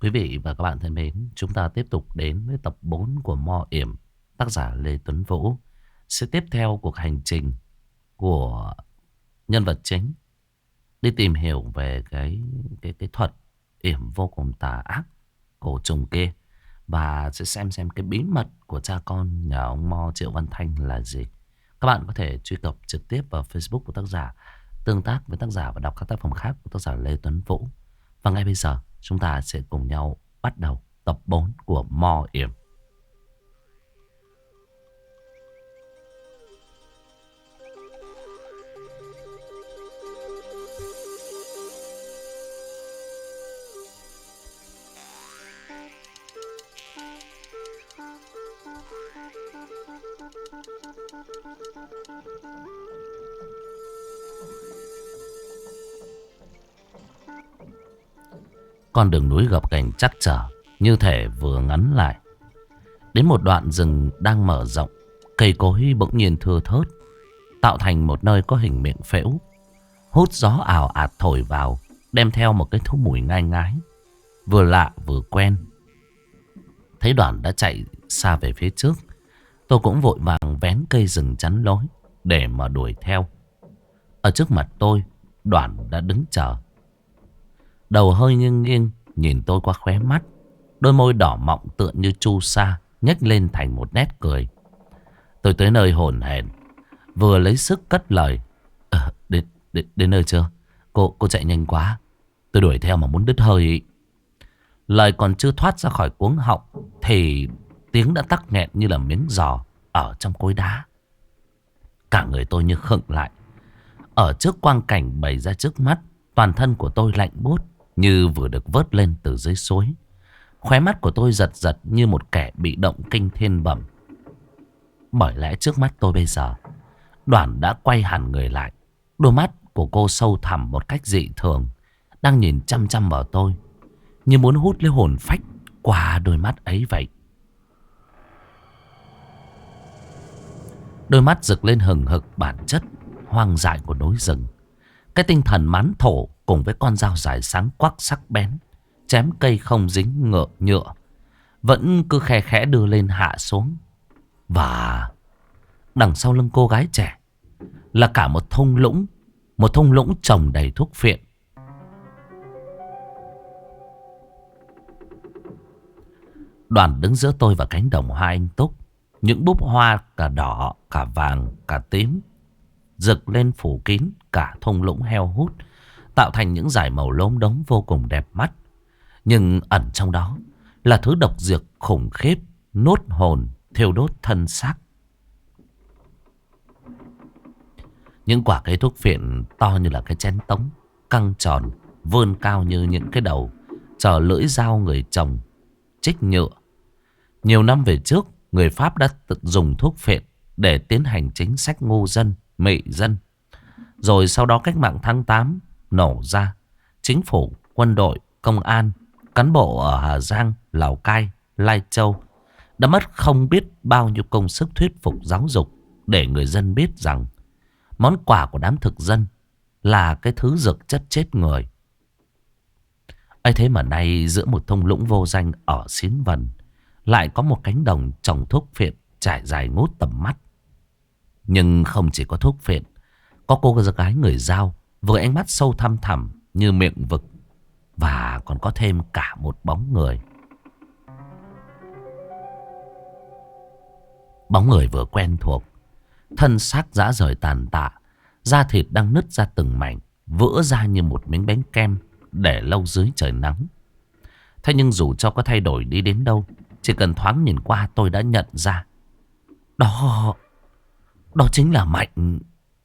Quý vị và các bạn thân mến, chúng ta tiếp tục đến với tập 4 của Mo Yểm, tác giả Lê Tuấn Vũ. Sẽ tiếp theo cuộc hành trình của nhân vật chính đi tìm hiểu về cái thuật yểm vô cùng tà ác cổ trùng kia, và sẽ xem cái bí mật của cha con nhà ông Mo Triệu Văn Thanh là gì. Các bạn có thể truy cập trực tiếp vào Facebook của tác giả, tương tác với tác giả và đọc các tác phẩm khác của tác giả Lê Tuấn Vũ. Và ngay bây giờ chúng ta sẽ cùng nhau bắt đầu tập 4 của Mo Yểm. Con đường núi gập ghềnh chắc trở, như thể vừa ngắn lại. Đến một đoạn rừng đang mở rộng, cây cối bỗng nhiên thưa thớt, tạo thành một nơi có hình miệng phễu. Hút gió ào ạt thổi vào, đem theo một cái thứ mùi ngai ngái, vừa lạ vừa quen. Thấy Đoàn đã chạy xa về phía trước, tôi cũng vội vàng vén cây rừng chắn lối để mà đuổi theo. Ở trước mặt tôi, Đoàn đã đứng chờ. Đầu hơi nghiêng nghiêng nhìn tôi qua khóe mắt, đôi môi đỏ mọng tựa như chu sa nhếch lên thành một nét cười. Tôi tới nơi hổn hển, vừa lấy sức cất lời: đến nơi chưa? Cô chạy nhanh quá, tôi đuổi theo mà muốn đứt hơi. Lời còn chưa thoát ra khỏi cuống họng thì tiếng đã tắc nghẹn như là miếng giò ở trong cối đá. Cả người tôi như khựng lại. Ở trước quang cảnh bày ra trước mắt, toàn thân của tôi lạnh buốt như vừa được vớt lên từ dưới suối. Khóe mắt của tôi giật giật như một kẻ bị động kinh thiên bẩm. Bởi lẽ trước mắt tôi bây giờ, Đoàn đã quay hẳn người lại. Đôi mắt của cô sâu thẳm một cách dị thường, đang nhìn chăm chăm vào tôi, như muốn hút lấy hồn phách qua đôi mắt ấy vậy. Đôi mắt rực lên hừng hực bản chất hoang dại của núi rừng. Cái tinh thần mán thổ cùng với con dao dài sáng quắc sắc bén, chém cây không dính nhựa, vẫn cứ khe khẽ đưa lên hạ xuống. Và đằng sau lưng cô gái trẻ là cả một thung lũng trồng đầy thuốc phiện. Đoàn đứng giữa tôi và cánh đồng hoa anh túc. Những búp hoa cả đỏ, cả vàng, cả tím rực lên phủ kín cả thung lũng heo hút, tạo thành những dải màu lốm đốm vô cùng đẹp mắt. Nhưng ẩn trong đó là thứ độc dược khủng khiếp, nuốt hồn, thiêu đốt thân xác. Những quả cây thuốc phiện to như là cái chén tống, căng tròn, vươn cao như những cái đầu chờ lưỡi dao người trồng trích nhựa. Nhiều năm về trước, người Pháp đã tự dùng thuốc phiện để tiến hành chính sách ngu dân, mị dân. Rồi sau đó cách mạng tháng 8 nổ ra, chính phủ, quân đội, công an, cán bộ ở Hà Giang, Lào Cai, Lai Châu đã mất không biết bao nhiêu công sức thuyết phục giáo dục để người dân biết rằng món quà của đám thực dân là cái thứ dược chất chết người. ấy thế mà nay giữa một thung lũng vô danh ở Xín Vần lại có một cánh đồng trồng thuốc phiện trải dài ngút tầm mắt. Nhưng không chỉ có thuốc phiện, có cô gái người Dao với ánh mắt sâu thăm thẳm như miệng vực, và còn có thêm cả một bóng người. Bóng người vừa quen thuộc, thân xác rã rời tàn tạ, da thịt đang nứt ra từng mảnh, vỡ ra như một miếng bánh kem để lâu dưới trời nắng. Thế nhưng dù cho có thay đổi đi đến đâu, chỉ cần thoáng nhìn qua tôi đã nhận ra Đó chính là Mạnh.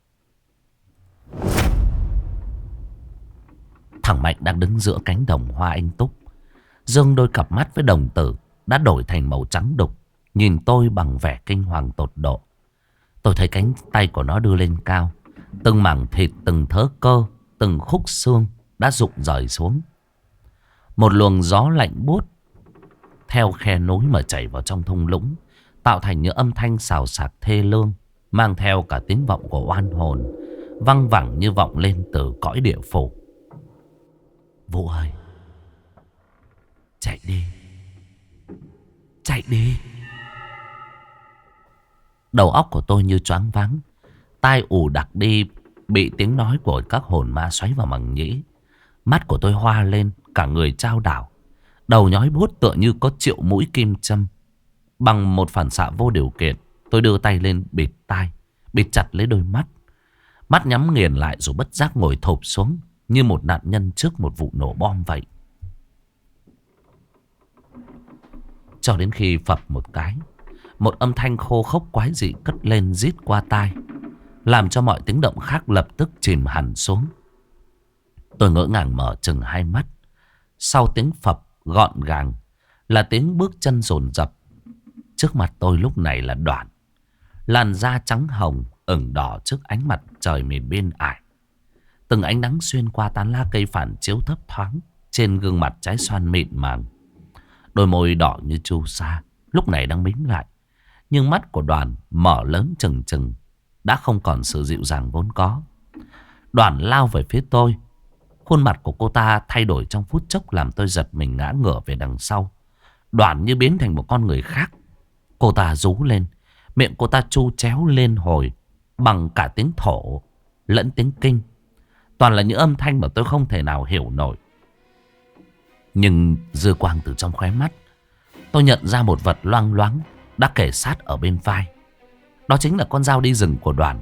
Thằng Mạnh đang đứng giữa cánh đồng hoa anh túc, dương đôi cặp mắt với đồng tử đã đổi thành màu trắng đục, nhìn tôi bằng vẻ kinh hoàng tột độ. Tôi thấy cánh tay của nó đưa lên cao, từng mảng thịt, từng thớ cơ, từng khúc xương đã rụng rời xuống. Một luồng gió lạnh buốt theo khe núi mà chảy vào trong thung lũng, tạo thành những âm thanh xào xạc thê lương, mang theo cả tiếng vọng của oan hồn, văng vẳng như vọng lên từ cõi địa phủ. Vũ ơi, chạy đi. Đầu óc của tôi như choáng váng, tai ù đặc đi, bị tiếng nói của các hồn ma xoáy vào màng nhĩ. Mắt của tôi hoa lên, cả người chao đảo. Đầu nhói buốt tựa như có triệu mũi kim châm. Bằng một phản xạ vô điều kiện, tôi đưa tay lên bịt tai, bịt chặt lấy đôi mắt. Mắt nhắm nghiền lại rồi bất giác ngồi thụp xuống như một nạn nhân trước một vụ nổ bom vậy. Cho đến khi phập một cái, một âm thanh khô khốc quái dị cất lên rít qua tai, làm cho mọi tiếng động khác lập tức chìm hẳn xuống. Tôi ngỡ ngàng mở chừng hai mắt. Sau tiếng phập gọn gàng là tiếng bước chân dồn dập. Trước mặt tôi lúc này là Đoản, làn da trắng hồng ửng đỏ trước ánh mặt trời miền biên ải. Từng ánh nắng xuyên qua tán lá cây phản chiếu thấp thoáng trên gương mặt trái xoan mịn màng. Đôi môi đỏ như chu sa lúc này đang mím lại, nhưng mắt của Đoàn mở lớn trừng trừng, đã không còn sự dịu dàng vốn có. Đoàn lao về phía tôi. Khuôn mặt của cô ta thay đổi trong phút chốc làm tôi giật mình ngã ngửa về đằng sau. Đoàn như biến thành một con người khác. Cô ta rú lên, miệng cô ta chu chéo lên hồi bằng cả tiếng thổ lẫn tiếng kinh. Toàn là những âm thanh mà tôi không thể nào hiểu nổi. Nhưng dư quang từ trong khóe mắt, tôi nhận ra một vật loang loáng đã kề sát ở bên vai. Đó chính là con dao đi rừng của Đoàn.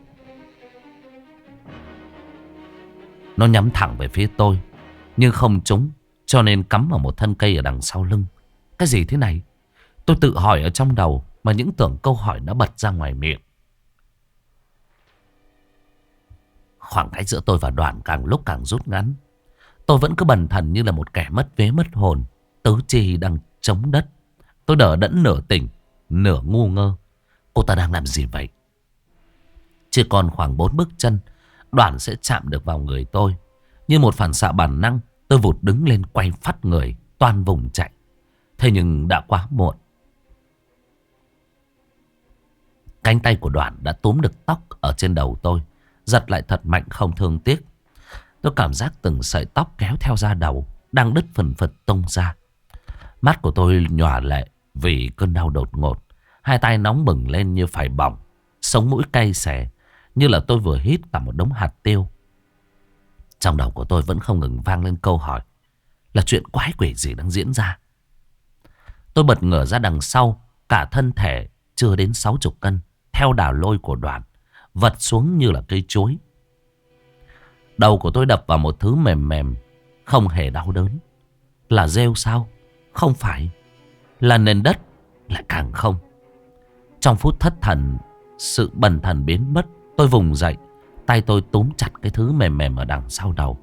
Nó nhắm thẳng về phía tôi, nhưng không trúng, cho nên cắm vào một thân cây ở đằng sau lưng. Cái gì thế này? Tôi tự hỏi ở trong đầu, mà những tưởng câu hỏi đã bật ra ngoài miệng. Khoảng cách giữa tôi và Đoàn càng lúc càng rút ngắn. Tôi vẫn cứ bần thần như là một kẻ mất vía mất hồn, tứ chi đang chống đất. Tôi đờ đẫn nửa tỉnh, nửa ngu ngơ. Cô ta đang làm gì vậy? Chỉ còn khoảng 4 bước chân, Đoàn sẽ chạm được vào người tôi. Như một phản xạ bản năng, tôi vụt đứng lên quay phắt người, toan vùng chạy. Thế nhưng đã quá muộn. Cánh tay của Đoàn đã túm được tóc ở trên đầu tôi, giật lại thật mạnh không thương tiếc. Tôi cảm giác từng sợi tóc kéo theo da đầu đang đứt phần phật tung ra. Mắt của tôi nhòa lệ vì cơn đau đột ngột. Hai tay nóng bừng lên như phải bỏng. Sống mũi cay xè, như là tôi vừa hít cả một đống hạt tiêu. Trong đầu của tôi vẫn không ngừng vang lên câu hỏi, là chuyện quái quỷ gì đang diễn ra? Tôi bật ngửa ra đằng sau, cả thân thể chưa đến 60 cân, theo đà lôi của Đoàn, vật xuống như là cây chuối. Đầu của tôi đập vào một thứ mềm mềm, không hề đau đớn. Là rêu sao? Không phải. Là nền đất? Lại càng không. Trong phút thất thần, sự bần thần biến mất, tôi vùng dậy. Tay tôi túm chặt cái thứ mềm mềm ở đằng sau đầu.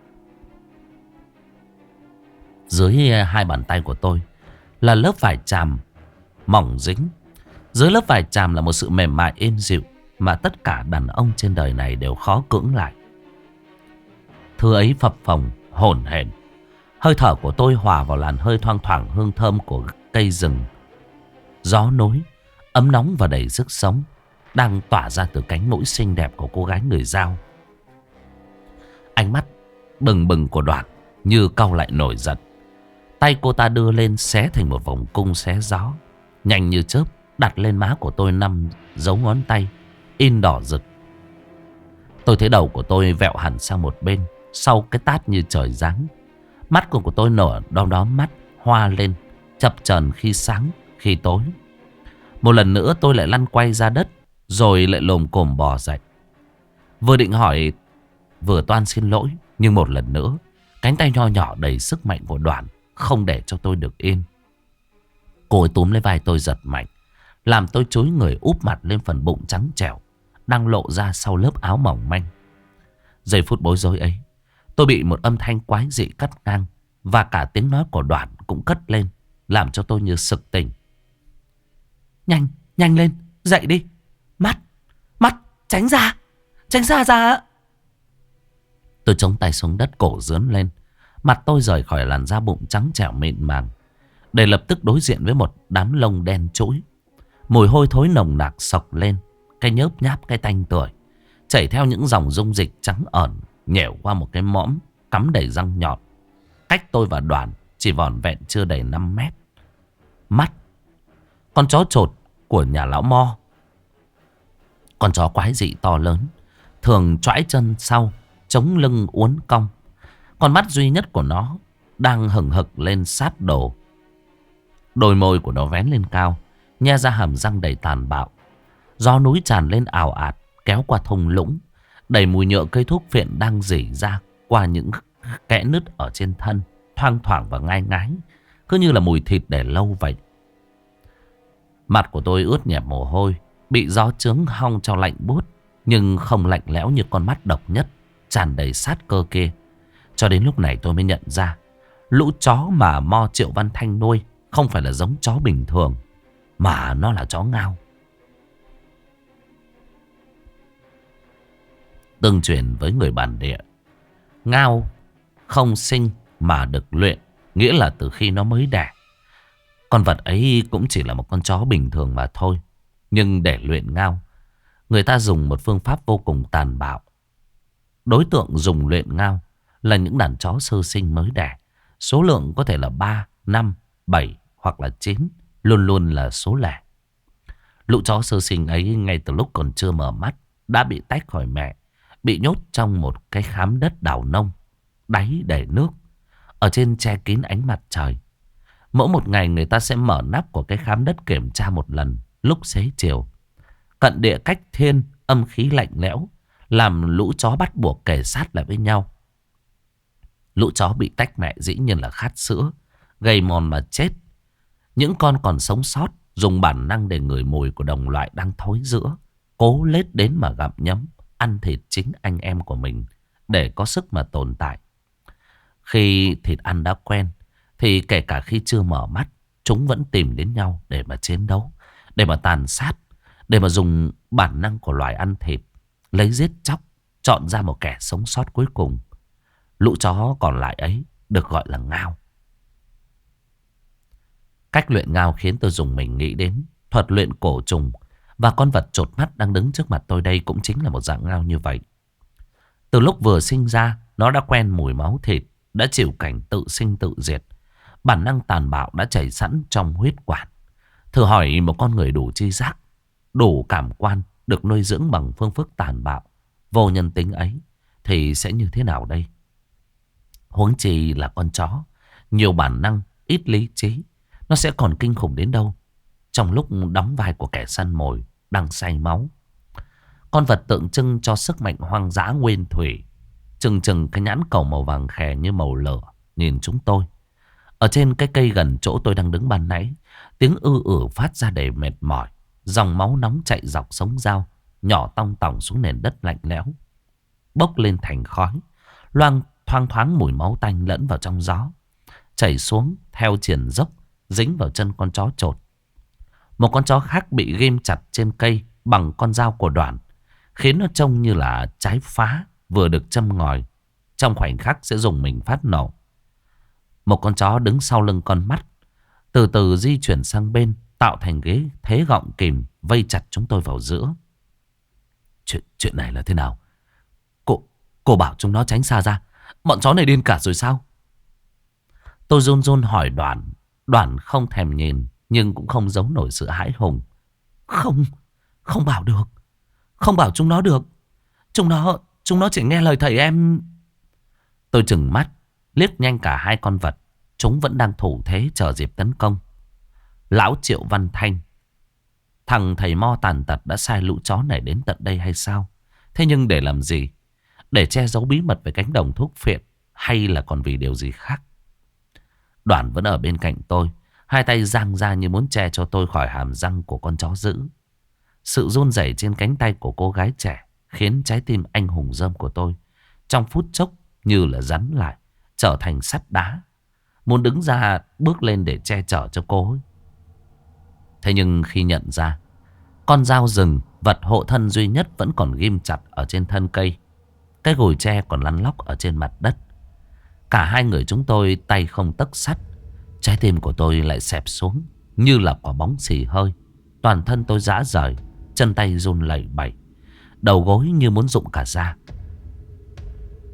Dưới hai bàn tay của tôi là lớp vải tràm mỏng dính. Dưới lớp vải tràm là một sự mềm mại êm dịu mà tất cả đàn ông trên đời này đều khó cưỡng lại. Thứ ấy phập phồng, hổn hển. Hơi thở của tôi hòa vào làn hơi thoang thoảng hương thơm của cây rừng. Gió nối, ấm nóng và đầy sức sống, đang tỏa ra từ cánh mũi xinh đẹp của cô gái người Dao. Ánh mắt bừng bừng của Đoàn như cau lại nổi giận. Tay cô ta đưa lên xé thành một vòng cung xé gió, nhanh như chớp đặt lên má của tôi 5 dấu ngón tay in đỏ rực. Tôi thấy đầu của tôi vẹo hẳn sang một bên sau cái tát như trời giáng. Mắt của tôi nở đom đóm mắt, hoa lên, chập chờn khi sáng khi tối. Một lần nữa tôi lại lăn quay ra đất, rồi lại lồm cồm bò dậy. Vừa định hỏi, vừa toan xin lỗi, nhưng một lần nữa cánh tay nho nhỏ đầy sức mạnh của Đoàn không để cho tôi được yên. Cô ấy túm lấy vai tôi giật mạnh, làm tôi chúi người úp mặt lên phần bụng trắng trẻo đang lộ ra sau lớp áo mỏng manh. Giây phút bối rối ấy, tôi bị một âm thanh quái dị cắt ngang, và cả tiếng nói của Đoàn cũng cất lên, làm cho tôi như sực tỉnh. Nhanh, nhanh lên, dậy đi. Mắt, tránh ra ra. Tôi chống tay xuống đất, cổ dướn lên. Mặt tôi rời khỏi làn da bụng trắng trẻo mịn màng, để lập tức đối diện với một đám lông đen trũi. Mùi hôi thối nồng nặc sộc lên, cái nhớp nháp cái tanh tưởi chảy theo những dòng dung dịch trắng ẩn, nhẻo qua một cái mõm cắm đầy răng nhọn. Cách tôi và Đoàn chỉ vỏn vẹn chưa đầy 5 mét. Mắt Con chó chột của nhà lão Mo. Con chó quái dị to lớn, thường choãi chân sau, chống lưng uốn cong. Con mắt duy nhất của nó đang hừng hực lên sát đồ. Đôi môi của nó vén lên cao, nhe ra hàm răng đầy tàn bạo. Gió núi tràn lên ào ạt, kéo qua thung lũng, đầy mùi nhựa cây thuốc phiện đang rỉ ra qua những kẽ nứt ở trên thân, thoang thoảng và ngai ngái, cứ như là mùi thịt để lâu vậy. Mặt của tôi ướt nhẹp mồ hôi, bị gió chướng hong cho lạnh buốt, nhưng không lạnh lẽo như con mắt độc nhất, tràn đầy sát cơ kia. Cho đến lúc này tôi mới nhận ra, lũ chó mà Mo Triệu Văn Thanh nuôi không phải là giống chó bình thường, mà nó là chó ngao. Tương truyền với người bản địa, ngao không sinh mà được luyện, nghĩa là từ khi nó mới đẻ. Con vật ấy cũng chỉ là một con chó bình thường mà thôi. Nhưng để luyện ngao, người ta dùng một phương pháp vô cùng tàn bạo. Đối tượng dùng luyện ngao là những đàn chó sơ sinh mới đẻ. Số lượng có thể là 3, 5, 7 hoặc là 9, luôn luôn là số lẻ. Lũ chó sơ sinh ấy ngay từ lúc còn chưa mở mắt đã bị tách khỏi mẹ, bị nhốt trong một cái khám đất đào nông, đáy để nước, ở trên che kín ánh mặt trời. Mỗi một ngày người ta sẽ mở nắp của cái khám đất kiểm tra một lần lúc xế chiều. Cận địa cách thiên, âm khí lạnh lẽo làm lũ chó bắt buộc kề sát lại với nhau. Lũ chó bị tách mẹ dĩ nhiên là khát sữa, gầy mòn mà chết. Những con còn sống sót dùng bản năng để ngửi mùi của đồng loại đang thối rữa, cố lết đến mà gặm nhấm, ăn thịt chính anh em của mình để có sức mà tồn tại. Khi thịt ăn đã quen thì kể cả khi chưa mở mắt, chúng vẫn tìm đến nhau để mà chiến đấu, để mà tàn sát, để mà dùng bản năng của loài ăn thịt, lấy giết chóc, chọn ra một kẻ sống sót cuối cùng. Lũ chó còn lại ấy được gọi là ngao. Cách luyện ngao khiến tôi dùng mình nghĩ đến thuật luyện cổ trùng, và con vật chột mắt đang đứng trước mặt tôi đây cũng chính là một dạng ngao như vậy. Từ lúc vừa sinh ra, nó đã quen mùi máu thịt, đã chịu cảnh tự sinh tự diệt. Bản năng tàn bạo đã chảy sẵn trong huyết quản. Thử hỏi một con người đủ tri giác, đủ cảm quan, được nuôi dưỡng bằng phương thức tàn bạo, vô nhân tính ấy, thì sẽ như thế nào đây? Huống chi là con chó, nhiều bản năng, ít lý trí, nó sẽ còn kinh khủng đến đâu trong lúc đóng vai của kẻ săn mồi đang say máu. Con vật tượng trưng cho sức mạnh hoang dã nguyên thủy, chừng chừng cái nhãn cầu màu vàng khè như màu lửa nhìn chúng tôi. Ở trên cái cây gần chỗ tôi đang đứng ban nãy, tiếng ư phát ra đầy mệt mỏi. Dòng máu nóng chạy dọc sống dao, nhỏ tong tỏng xuống nền đất lạnh lẽo, bốc lên thành khói, thoang thoáng mùi máu tanh lẫn vào trong gió, chảy xuống theo triền dốc, dính vào chân con chó chột. Một con chó khác bị ghim chặt trên cây bằng con dao của Đoàn, khiến nó trông như là trái phá vừa được châm ngòi, trong khoảnh khắc sẽ dùng mình phát nổ. Một con chó đứng sau lưng con mắt từ từ di chuyển sang bên, tạo thành ghế thế gọng kìm vây chặt chúng tôi vào giữa. Chuyện này là thế nào? Cô bảo chúng nó tránh xa ra. Bọn chó này điên cả rồi sao? Tôi run run hỏi Đoàn. Đoàn không thèm nhìn, nhưng cũng không giấu nổi sự hãi hùng. Không bảo được. Không bảo chúng nó được. Chúng nó chỉ nghe lời thầy em. Tôi trừng mắt, liếc nhanh cả hai con vật. Chúng vẫn đang thủ thế chờ dịp tấn công. Lão Triệu Văn Thanh, thằng thầy Mo tàn tật đã sai lũ chó này đến tận đây hay sao? Thế nhưng để làm gì? Để che giấu bí mật về cánh đồng thuốc phiện, hay là còn vì điều gì khác? Đoàn vẫn ở bên cạnh tôi, hai tay giang ra như muốn che cho tôi khỏi hàm răng của con chó dữ. Sự run rẩy trên cánh tay của cô gái trẻ khiến trái tim anh hùng rơm của tôi trong phút chốc như là rắn lại, trở thành sắt đá, muốn đứng ra bước lên để che chở cho cô ấy. Thế nhưng khi nhận ra con dao rừng, vật hộ thân duy nhất, vẫn còn ghim chặt ở trên thân cây, cái gùi tre còn lăn lóc ở trên mặt đất, cả hai người chúng tôi tay không tấc sắt, trái tim của tôi lại xẹp xuống như là quả bóng xì hơi. Toàn thân tôi rã rời, chân tay run lẩy bẩy, đầu gối như muốn rụng cả ra.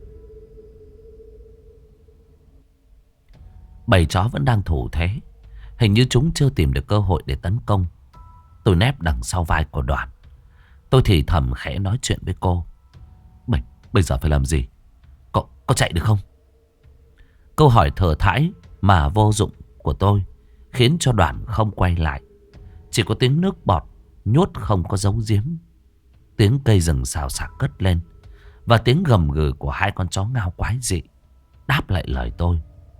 Bầy chó vẫn đang thủ thế, Hình như chúng chưa tìm được cơ hội để tấn công. Tôi nép đằng sau vai của Đoàn. Tôi thì thầm khẽ nói chuyện với cô. Bây giờ phải làm gì? Có chạy được không? Câu hỏi thừa thãi mà vô dụng của tôi khiến cho Đoàn không quay lại. Chỉ có tiếng nước bọt nhốt không có dấu giếm. Tiếng cây rừng xào xạc cất lên. Và tiếng gầm gừ của hai con chó ngao quái dị đáp lại lời tôi.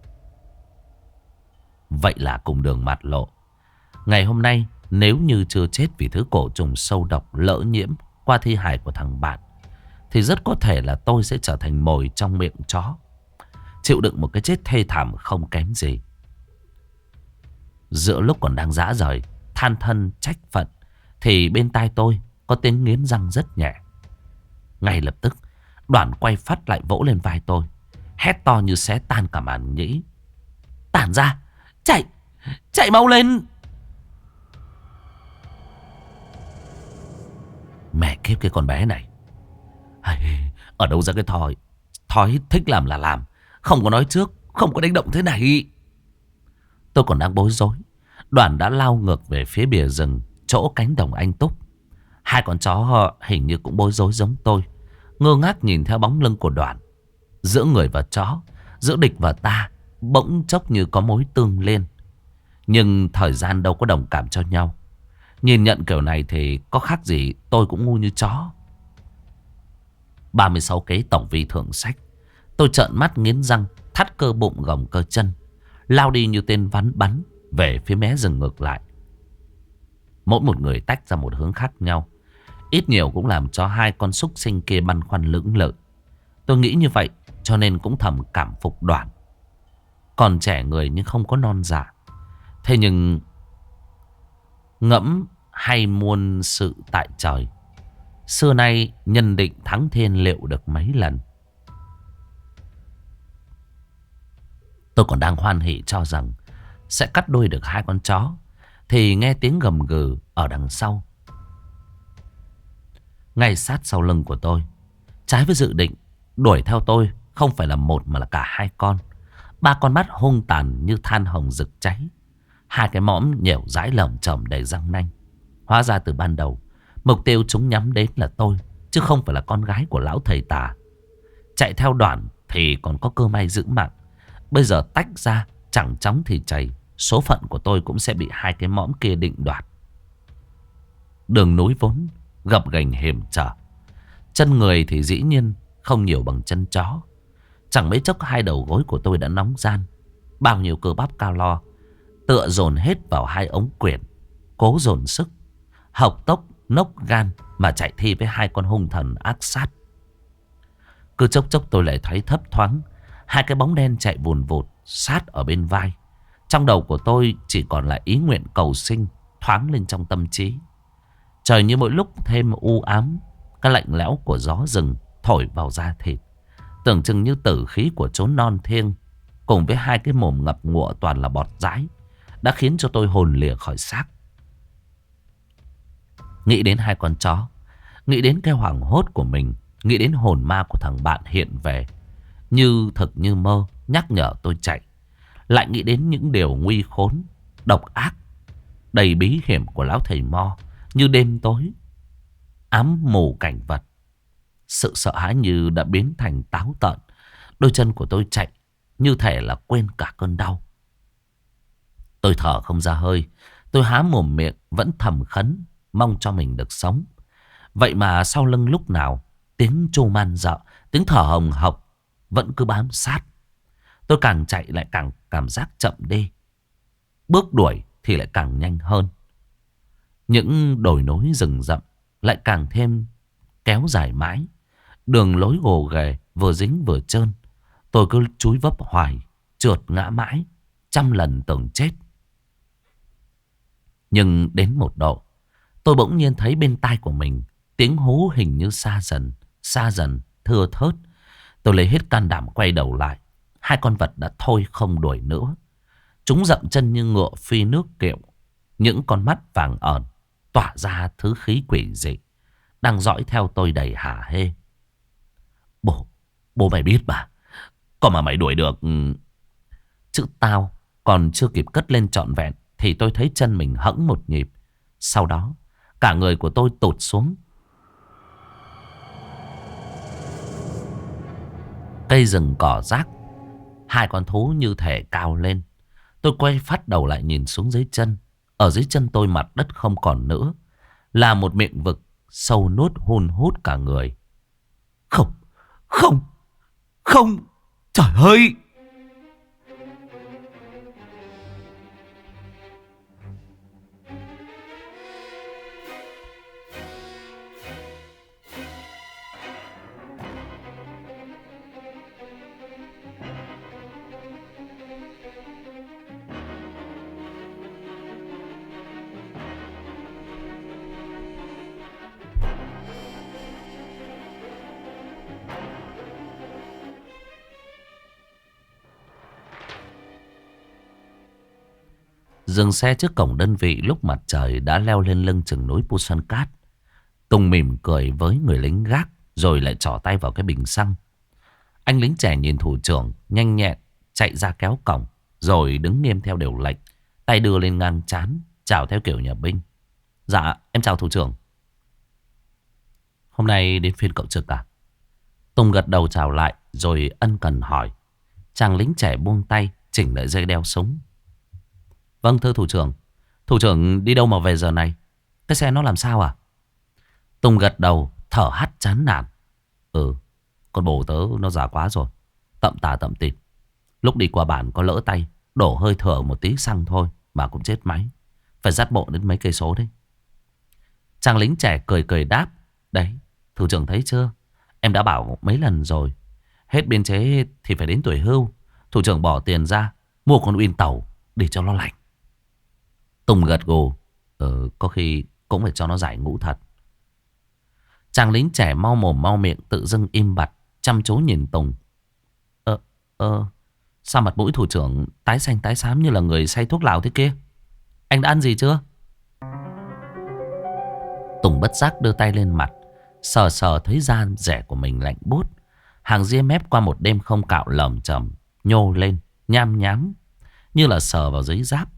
Vậy là cùng đường mạt lộ. Ngày hôm nay nếu như chưa chết vì thứ cổ trùng sâu độc lỡ nhiễm qua thi hài của thằng bạn, thì rất có thể là tôi sẽ trở thành mồi trong miệng chó, chịu đựng một cái chết thê thảm không kém gì. Giữa lúc còn đang rã rời than thân trách phận, thì bên tai tôi có tiếng nghiến răng rất nhẹ. Ngay lập tức Đoàn quay phát lại vỗ lên vai tôi, hét to như xé tan cả màn nhĩ. Tản ra, chạy mau lên. Mẹ kiếp cái con bé này, ở đâu ra cái thói thích làm là làm, không có nói trước, không có đánh động thế này. Tôi còn đang bối rối, Đoàn đã lao ngược về phía bìa rừng chỗ cánh đồng anh Túc. Hai con chó họ hình như cũng bối rối giống tôi, ngơ ngác nhìn theo bóng lưng của Đoàn. Giữa người và chó, giữa địch và ta, bỗng chốc như có mối tương liên. Nhưng thời gian đâu có đồng cảm cho nhau. Nhìn nhận kiểu này thì có khác gì tôi cũng ngu như chó. 36 kế tổng vi thượng sách. Tôi trợn mắt nghiến răng, thắt cơ bụng gồng cơ chân, lao đi như tên bắn về phía mé rừng ngược lại. Mỗi một người tách ra một hướng khác nhau, ít nhiều cũng làm cho hai con súc sinh kia băn khoăn lưỡng lự. Tôi nghĩ như vậy cho nên cũng thầm cảm phục Đoàn. Còn trẻ người nhưng không có non dạ. Thế nhưng ngẫm hay muôn sự tại trời, xưa nay nhân định thắng thiên liệu được mấy lần. Tôi còn đang hoan hỉ cho rằng sẽ cắt đuôi được hai con chó, thì nghe tiếng gầm gừ ở đằng sau, ngay sát sau lưng của tôi. Trái với dự định, đuổi theo tôi không phải là một mà là cả hai con. Ba con mắt hung tàn như than hồng rực cháy, hai cái mõm nhẻo dãi lởm chởm đầy răng nanh. Hóa ra từ ban đầu mục tiêu chúng nhắm đến là tôi, chứ không phải là con gái của lão thầy tà. Chạy theo Đoàn thì còn có cơ may giữ mạng. Bây giờ tách ra chẳng chóng thì chảy, số phận của tôi cũng sẽ bị hai cái mõm kia định đoạt. Đường núi vốn gập ghềnh hiểm trở, chân người thì dĩ nhiên không nhiều bằng chân chó. Chẳng mấy chốc hai đầu gối của tôi đã nóng ran. Bao nhiêu cơ bắp cao lo tựa dồn hết vào hai ống quyển, cố dồn sức hộc tốc nốc gan mà chạy thi với hai con hung thần ác sát. Cứ chốc chốc tôi lại thấy thấp thoáng hai cái bóng đen chạy vùn vụt sát ở bên vai. Trong đầu của tôi chỉ còn là ý nguyện cầu sinh thoáng lên trong tâm trí. Trời như mỗi lúc thêm u ám, cái lạnh lẽo của gió rừng thổi vào da thịt, tưởng chừng như tử khí của chốn non thiêng cùng với hai cái mồm ngập ngụa toàn là bọt dãi đã khiến cho tôi hồn lìa khỏi xác. Nghĩ đến hai con chó, nghĩ đến cái hoảng hốt của mình, nghĩ đến hồn ma của thằng bạn hiện về như thực như mơ nhắc nhở tôi chạy, lại nghĩ đến những điều nguy khốn, độc ác, đầy bí hiểm của lão thầy Mo như đêm tối ám mù cảnh vật. Sự sợ hãi như đã biến thành táo tợn. Đôi chân của tôi chạy như thể là quên cả cơn đau. Tôi thở không ra hơi. Tôi há mồm miệng vẫn thầm khấn mong cho mình được sống. Vậy mà sau lưng lúc nào tiếng trô man dợ, tiếng thở hồng hộc vẫn cứ bám sát. Tôi càng chạy lại càng cảm giác chậm đi, bước đuổi thì lại càng nhanh hơn. Những đồi núi rừng rậm lại càng thêm kéo dài mãi. Đường lối gồ ghề, vừa dính vừa trơn. Tôi cứ chúi vấp hoài, trượt ngã mãi, trăm lần tưởng chết. Nhưng đến một độ, tôi bỗng nhiên thấy bên tai của mình tiếng hú hình như xa dần, thưa thớt. Tôi lấy hết can đảm quay đầu lại. Hai con vật đã thôi không đuổi nữa. Chúng dậm chân như ngựa phi nước kiệu. Những con mắt vàng ởn tỏa ra thứ khí quỷ dị, đang dõi theo tôi đầy hả hê. Bố mày biết mà, còn mà mày đuổi được. Chữ tao còn chưa kịp cất lên trọn vẹn thì tôi thấy chân mình hẫng một nhịp. Sau đó cả người của tôi tụt xuống. Cây rừng cỏ rác, hai con thú như thể cao lên. Tôi quay phát đầu lại nhìn xuống dưới chân. Ở dưới chân tôi mặt đất không còn nữa, là một miệng vực sâu nuốt hun hút cả người. Không, không, không, trời ơi! Dừng xe trước cổng đơn vị lúc mặt trời đã leo lên lưng chừng núi Pusan Cát. Tùng mỉm cười với người lính gác rồi lại trỏ tay vào cái bình xăng. Anh lính trẻ nhìn thủ trưởng nhanh nhẹn chạy ra kéo cổng, rồi đứng nghiêm theo điều lệnh, tay đưa lên ngang trán chào theo kiểu nhà binh. Dạ em chào thủ trưởng. Hôm nay đến phiên cậu trực à? Tùng gật đầu chào lại rồi ân cần hỏi. Chàng lính trẻ buông tay chỉnh lại dây đeo súng. Vâng thưa thủ trưởng. Thủ trưởng đi đâu mà về giờ này? Cái xe nó làm sao à? Tùng gật đầu thở hắt chán nản. Con bồ tớ nó già quá rồi, tậm tà tậm tịt. Lúc đi qua bản có lỡ tay, đổ hơi thở một tí xăng thôi mà cũng chết máy. Phải dắt bộ đến mấy cây số đấy. Chàng lính trẻ cười cười đáp. Đấy, thủ trưởng thấy chưa? Em đã bảo mấy lần rồi. Hết biên chế thì phải đến tuổi hưu. Thủ trưởng bỏ tiền ra mua con Win tàu để cho nó lạnh. Tùng gật gù. Có khi cũng phải cho nó giải ngũ thật. Chàng lính trẻ mau mồm mau miệng tự dưng im bặt, chăm chú nhìn Tùng. Sao mặt mũi thủ trưởng tái xanh tái xám như là người say thuốc lào thế kia? Anh đã ăn gì chưa? Tùng bất giác đưa tay lên mặt, sờ sờ thấy da rẻ của mình lạnh buốt. Hàng ria mép qua một đêm không cạo lởm chởm nhô lên, nham nhám như là sờ vào giấy giáp.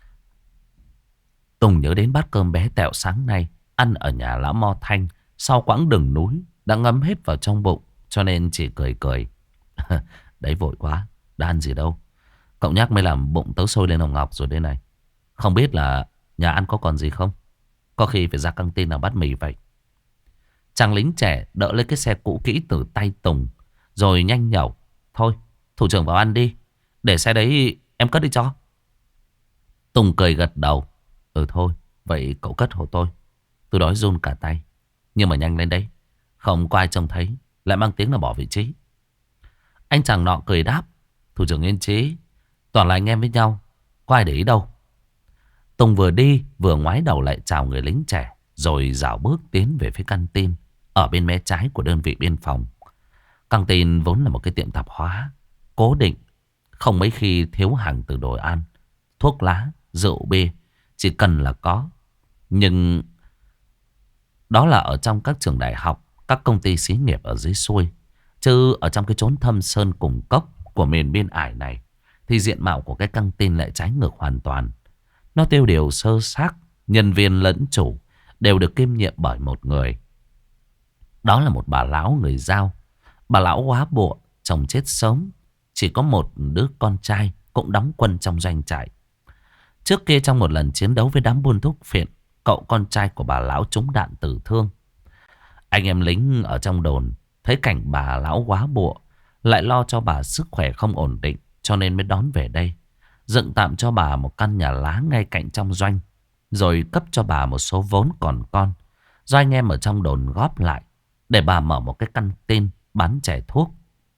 Tùng nhớ đến bát cơm bé tẹo sáng nay ăn ở nhà lão Mo Thanh sau quãng đường núi đã ngấm hết vào trong bụng, cho nên chỉ cười cười. Đấy vội quá, đã ăn gì đâu. Cậu nhắc mới làm bụng tớ sôi lên hồng ngọc rồi đây này. Không biết là nhà ăn có còn gì không? Có khi phải ra căng tin nào bắt mì vậy. Chàng lính trẻ đỡ lấy cái xe cũ kỹ từ tay Tùng rồi nhanh nhẩu. Thôi, thủ trưởng vào ăn đi, để xe đấy em cất đi cho. Tùng cười gật đầu. Thôi, vậy cậu cất hộ tôi. Tôi đói run cả tay. Nhưng mà nhanh lên đấy, không có ai trông thấy lại mang tiếng là bỏ vị trí. Anh chàng nọ cười đáp. Thủ trưởng yên trí, toàn là anh em với nhau, có ai để ý đâu. Tùng vừa đi vừa ngoái đầu lại chào người lính trẻ, rồi dạo bước tiến về phía căn tin ở bên mé trái của đơn vị biên phòng. Căng tin vốn là một cái tiệm tạp hóa cố định, không mấy khi thiếu hàng từ đồ ăn, thuốc lá, rượu bia, chỉ cần là có. Nhưng đó là ở trong các trường đại học, các công ty xí nghiệp ở dưới xuôi. Chứ ở trong cái chốn thâm sơn cùng cốc của miền biên ải này thì diện mạo của cái căng tin lại trái ngược hoàn toàn. Nó tiêu điều sơ xác, nhân viên lẫn chủ đều được kiêm nhiệm bởi một người. Đó là một bà lão người Dao. Bà lão quá bụa, chồng chết sớm, chỉ có một đứa con trai cũng đóng quân trong doanh trại. Trước kia trong một lần chiến đấu với đám buôn thuốc phiện, cậu con trai của bà lão trúng đạn tử thương. Anh em lính ở trong đồn thấy cảnh bà lão quá bụa, lại lo cho bà sức khỏe không ổn định, cho nên mới đón về đây, dựng tạm cho bà một căn nhà lá ngay cạnh trong doanh, rồi cấp cho bà một số vốn còn con do anh em ở trong đồn góp lại, để bà mở một cái căn tin bán chè thuốc.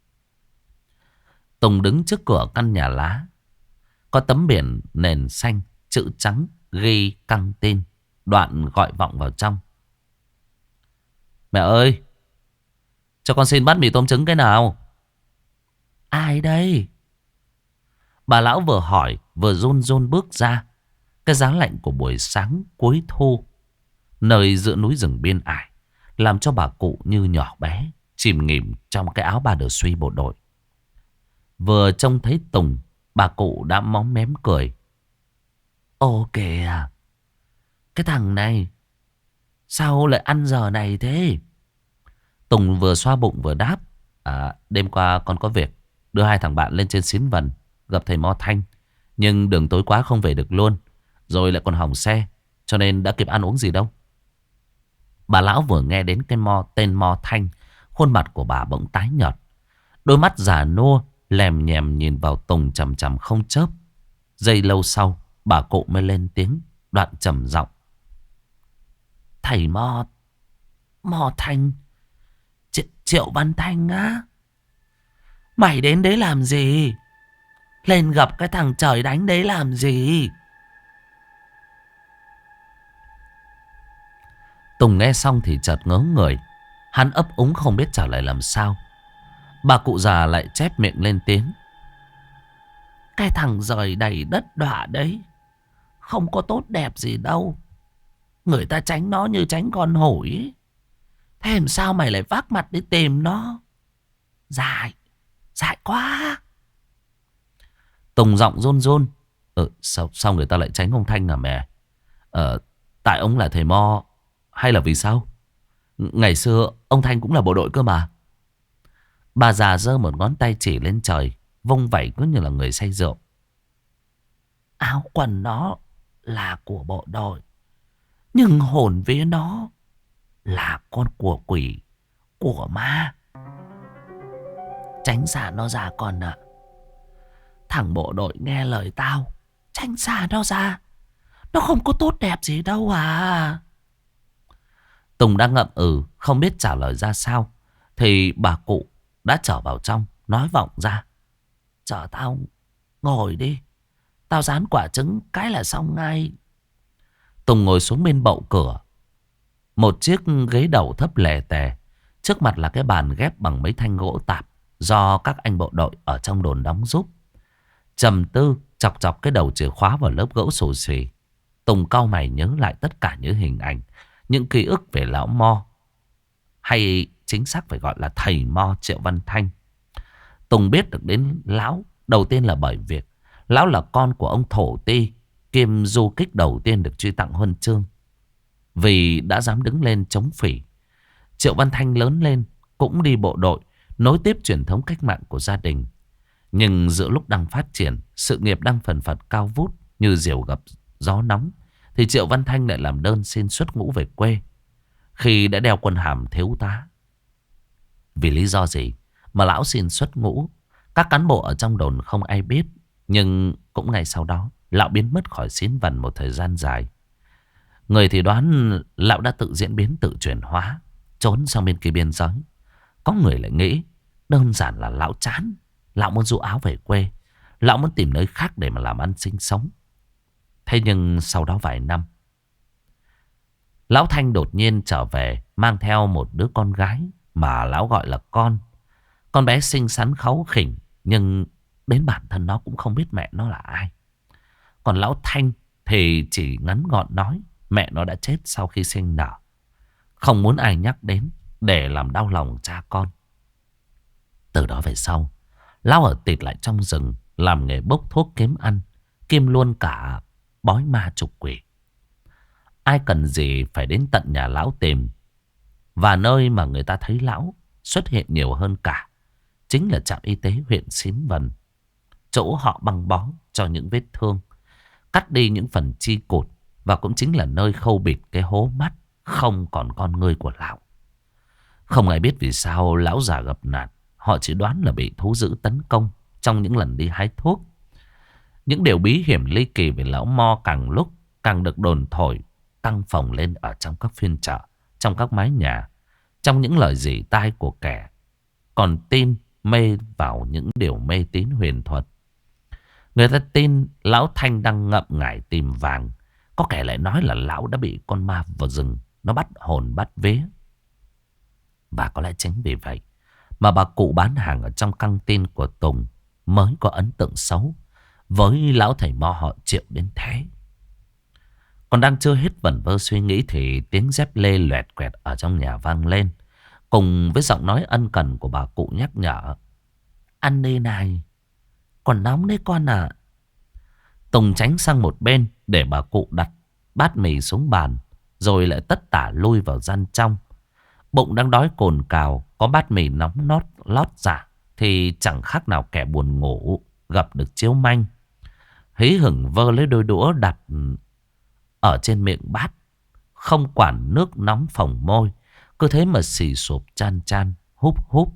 Tùng đứng trước cửa căn nhà lá, có tấm biển nền xanh, chữ trắng ghi căng tin, đoạn gọi vọng vào trong. Mẹ ơi, cho con xin bát mì tôm trứng cái nào. Ai đây? Bà lão vừa hỏi vừa run run bước ra. Cái giá lạnh của buổi sáng cuối thu nơi giữa núi rừng biên ải làm cho bà cụ như nhỏ bé, chìm nghỉm trong cái áo ba đờ suy bộ đội. Vừa trông thấy Tùng, bà cụ đã móm mém cười. Ô kìa, cái thằng này sao lại ăn giờ này thế? Tùng vừa xoa bụng vừa đáp. Đêm qua con có việc đưa hai thằng bạn lên trên Xín Vần gặp thầy Mo Thanh. Nhưng đường tối quá không về được luôn. Rồi lại còn hỏng xe, cho nên đã kịp ăn uống gì đâu. Bà lão vừa nghe đến cái tên Mo Thanh, khuôn mặt của bà bỗng tái nhợt. Đôi mắt già nua lèm nhèm nhìn vào Tùng chằm chằm không chớp. Giây lâu sau bà cụ mới lên tiếng, đoạn trầm giọng. Thầy Mo Thanh, Triệu Văn Thanh á, mày đến đấy làm gì? Lên gặp cái thằng trời đánh đấy làm gì? Tùng nghe xong thì chợt ngớ người. Hắn ấp úng không biết trả lời làm sao. Bà cụ già lại chép miệng lên tiếng. Cái thằng rời đầy đất đọa đấy không có tốt đẹp gì đâu. Người ta tránh nó như tránh con hổi. Thế làm sao mày lại vác mặt đi tìm nó? Dại quá. Tùng giọng run run. Sao người ta lại tránh ông Thanh hả mẹ? Tại ông là thầy Mo hay là vì sao? Ngày xưa ông Thanh cũng là bộ đội cơ mà. Bà già giơ một ngón tay chỉ lên trời, vung vẩy cứ như là người say rượu. Áo quần nó là của bộ đội, nhưng hồn vía nó là con của quỷ, của ma. Tránh xa nó ra con ạ. Thằng bộ đội nghe lời tao, tránh xa nó ra. Nó không có tốt đẹp gì đâu à. Tùng đang ngậm không biết trả lời ra sao, thì bà cụ đã trở vào trong, nói vọng ra. Chờ tao ngồi đi, tao rán quả trứng cái là xong ngay. Tùng ngồi xuống bên bậu cửa. Một chiếc ghế đầu thấp lè tè. Trước mặt là cái bàn ghép bằng mấy thanh gỗ tạp do các anh bộ đội ở trong đồn đóng giúp. Trầm tư chọc chọc cái đầu chìa khóa vào lớp gỗ xù xì. Tùng cau mày nhớ lại tất cả những hình ảnh, những ký ức về lão Mo, hay chính xác phải gọi là thầy Mo Triệu Văn Thanh. Tùng biết được đến lão đầu tiên là bởi việc lão là con của ông thổ ti kiêm du kích đầu tiên được truy tặng huân chương vì đã dám đứng lên chống phỉ. Triệu Văn Thanh lớn lên cũng đi bộ đội, nối tiếp truyền thống cách mạng của gia đình. Nhưng giữa lúc đang phát triển, sự nghiệp đang phần phật cao vút như diều gặp gió nóng, thì Triệu Văn Thanh lại làm đơn xin xuất ngũ về quê khi đã đeo quân hàm thiếu tá. Vì lý do gì mà lão xin xuất ngũ, các cán bộ ở trong đồn không ai biết. Nhưng cũng ngay sau đó, lão biến mất khỏi Xín Vần một thời gian dài. Người thì đoán lão đã tự diễn biến tự chuyển hóa, trốn sang bên kia biên giới. Có người lại nghĩ đơn giản là lão chán, lão muốn rụ áo về quê, lão muốn tìm nơi khác để mà làm ăn sinh sống. Thế nhưng sau đó vài năm, lão Thanh đột nhiên trở về, mang theo một đứa con gái mà lão gọi là con. Con bé xinh xắn kháu khỉnh, nhưng đến bản thân nó cũng không biết mẹ nó là ai. Còn lão Thanh thì chỉ ngắn gọn nói mẹ nó đã chết sau khi sinh nở, không muốn ai nhắc đến để làm đau lòng cha con. Từ đó về sau, lão ở tịt lại trong rừng, làm nghề bốc thuốc kiếm ăn, kiêm luôn cả bói ma trục quỷ. Ai cần gì phải đến tận nhà lão tìm. Và nơi mà người ta thấy lão xuất hiện nhiều hơn cả chính là trạm y tế huyện Xín Vần, chỗ họ băng bó cho những vết thương, cắt đi những phần chi cụt, và cũng chính là nơi khâu bịt cái hố mắt không còn con ngươi của lão. Không ai biết vì sao lão già gặp nạn. Họ chỉ đoán là bị thú dữ tấn công trong những lần đi hái thuốc. Những điều bí hiểm ly kỳ về lão Mo càng lúc càng được đồn thổi căng phồng lên ở trong các phiên chợ, trong các mái nhà, trong những lời rỉ tai của kẻ còn tin mê vào những điều mê tín huyền thuật. Người ta tin lão Thanh đang ngậm ngải tìm vàng. Có kẻ lại nói là lão đã bị con ma vào rừng nó bắt hồn bắt vía. Và có lẽ chính vì vậy mà bà cụ bán hàng ở trong căng tin của Tùng mới có ấn tượng xấu với lão thầy Mo họ Triệu đến thế. Còn đang chưa hết vẩn vơ suy nghĩ thì tiếng dép lê loẹt quẹt ở trong nhà vang lên, cùng với giọng nói ân cần của bà cụ nhắc nhở. Ăn đi này, còn nóng đấy con ạ. Tùng tránh sang một bên để bà cụ đặt bát mì xuống bàn, rồi lại tất tả lui vào gian trong. Bụng đang đói cồn cào, có bát mì nóng lót dạ thì chẳng khác nào kẻ buồn ngủ gặp được chiếu manh. Hí hửng vơ lấy đôi đũa đặt ở trên miệng bát, không quản nước nóng phồng môi, cứ thế mà xì sụp chan chan húp húp.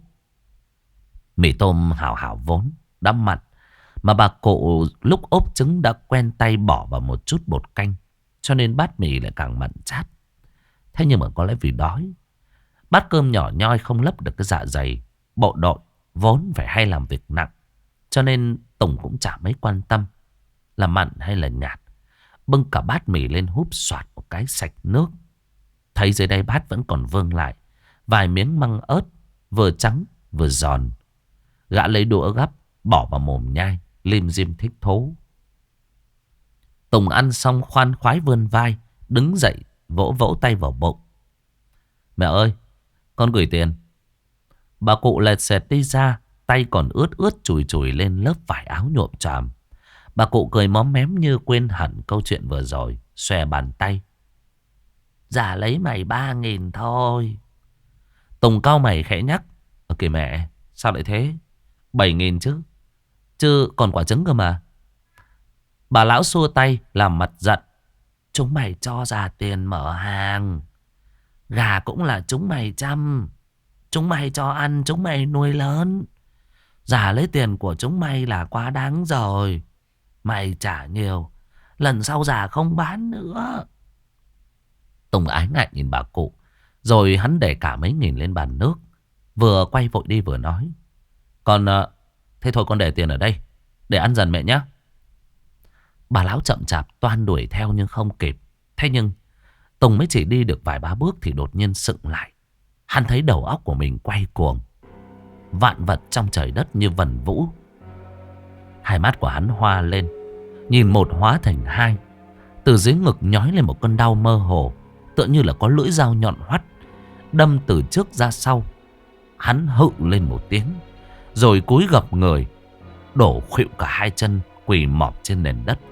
Mì tôm hảo hảo vốn đã mặn, mà bà cụ lúc ốp trứng đã quen tay bỏ vào một chút bột canh, cho nên bát mì lại càng mặn chát. Thế nhưng mà có lẽ vì đói, bát cơm nhỏ nhoi không lấp được cái dạ dày bộ đội vốn phải hay làm việc nặng, cho nên Tùng cũng chả mấy quan tâm là mặn hay là nhạt. Bưng cả bát mì lên húp soạt một cái sạch nước. Thấy dưới đây bát vẫn còn vương lại vài miếng măng ớt, vừa trắng vừa giòn. Gã lấy đũa gắp bỏ vào mồm nhai, lim dim thích thú. Tùng ăn xong khoan khoái vươn vai, đứng dậy vỗ vỗ tay vào bụng. Mẹ ơi, con gửi tiền. Bà cụ lẹt xẹt đi ra, tay còn ướt ướt chùi chùi lên lớp vải áo nhuộm tràm. Bà cụ cười móm mém như quên hẳn câu chuyện vừa rồi, xòe bàn tay. Dạ lấy mày 3.000 thôi. Tùng cau mày khẽ nhắc. Kìa mẹ, sao lại thế? 7.000 chứ. Chứ còn quả trứng cơ mà. Bà lão xua tay làm mặt giận. Chúng mày cho ra tiền mở hàng. Gà cũng là chúng mày chăm. Chúng mày cho ăn, chúng mày nuôi lớn. Giả lấy tiền của chúng mày là quá đáng rồi. Mày trả nhiều, lần sau già không bán nữa. Tùng ái ngại nhìn bà cụ, rồi hắn để cả mấy nghìn lên bàn nước, vừa quay vội đi vừa nói. Thế thôi con để tiền ở đây, để ăn dần mẹ nhé. Bà lão chậm chạp toan đuổi theo nhưng không kịp. Thế nhưng Tùng mới chỉ đi được vài ba bước thì đột nhiên sững lại. Hắn thấy đầu óc của mình quay cuồng, vạn vật trong trời đất như vần vũ. Hai mắt của hắn hoa lên, nhìn một hóa thành hai. Từ dưới ngực nhói lên một cơn đau mơ hồ, tựa như là có lưỡi dao nhọn hoắt đâm từ trước ra sau. Hắn hự lên một tiếng, rồi cúi gập người, đổ khuỵu cả hai chân, quỳ mọp trên nền đất.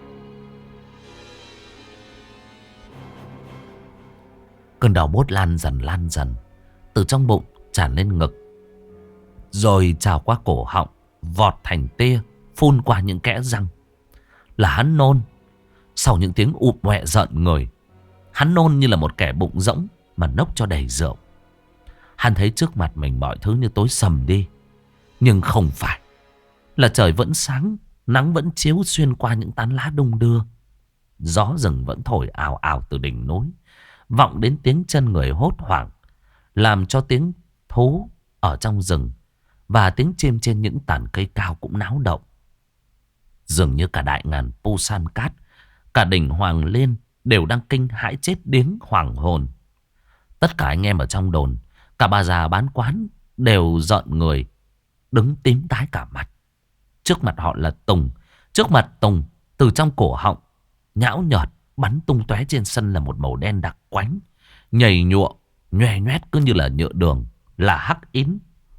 Cơn đau bốt lan dần, từ trong bụng tràn lên ngực, rồi trào qua cổ họng, vọt thành tia, phun qua những kẽ răng. Là hắn nôn. Sau những tiếng ụp ngoẹ rợn người, hắn nôn như là một kẻ bụng rỗng mà nốc cho đầy rượu. Hắn thấy trước mặt mình mọi thứ như tối sầm đi. Nhưng không phải. Là trời vẫn sáng, nắng vẫn chiếu xuyên qua những tán lá đung đưa. Gió rừng vẫn thổi ào ào từ đỉnh núi, vọng đến tiếng chân người hốt hoảng, làm cho tiếng thú ở trong rừng và tiếng chim trên những tàn cây cao cũng náo động. Dường như cả đại ngàn Pusan Cát, cả đỉnh Hoàng Liên đều đang kinh hãi chết điếng hoảng hồn. Tất cả anh em ở trong đồn, cả bà già bán quán đều giận người, đứng tím tái cả mặt. Trước mặt họ là Tùng. Trước mặt Tùng, từ trong cổ họng nhão nhọt bắn tung tóe trên sân là một màu đen đặc quánh, nhầy nhụa, nhoe nhoét cứ như là nhựa đường, là hắc ín.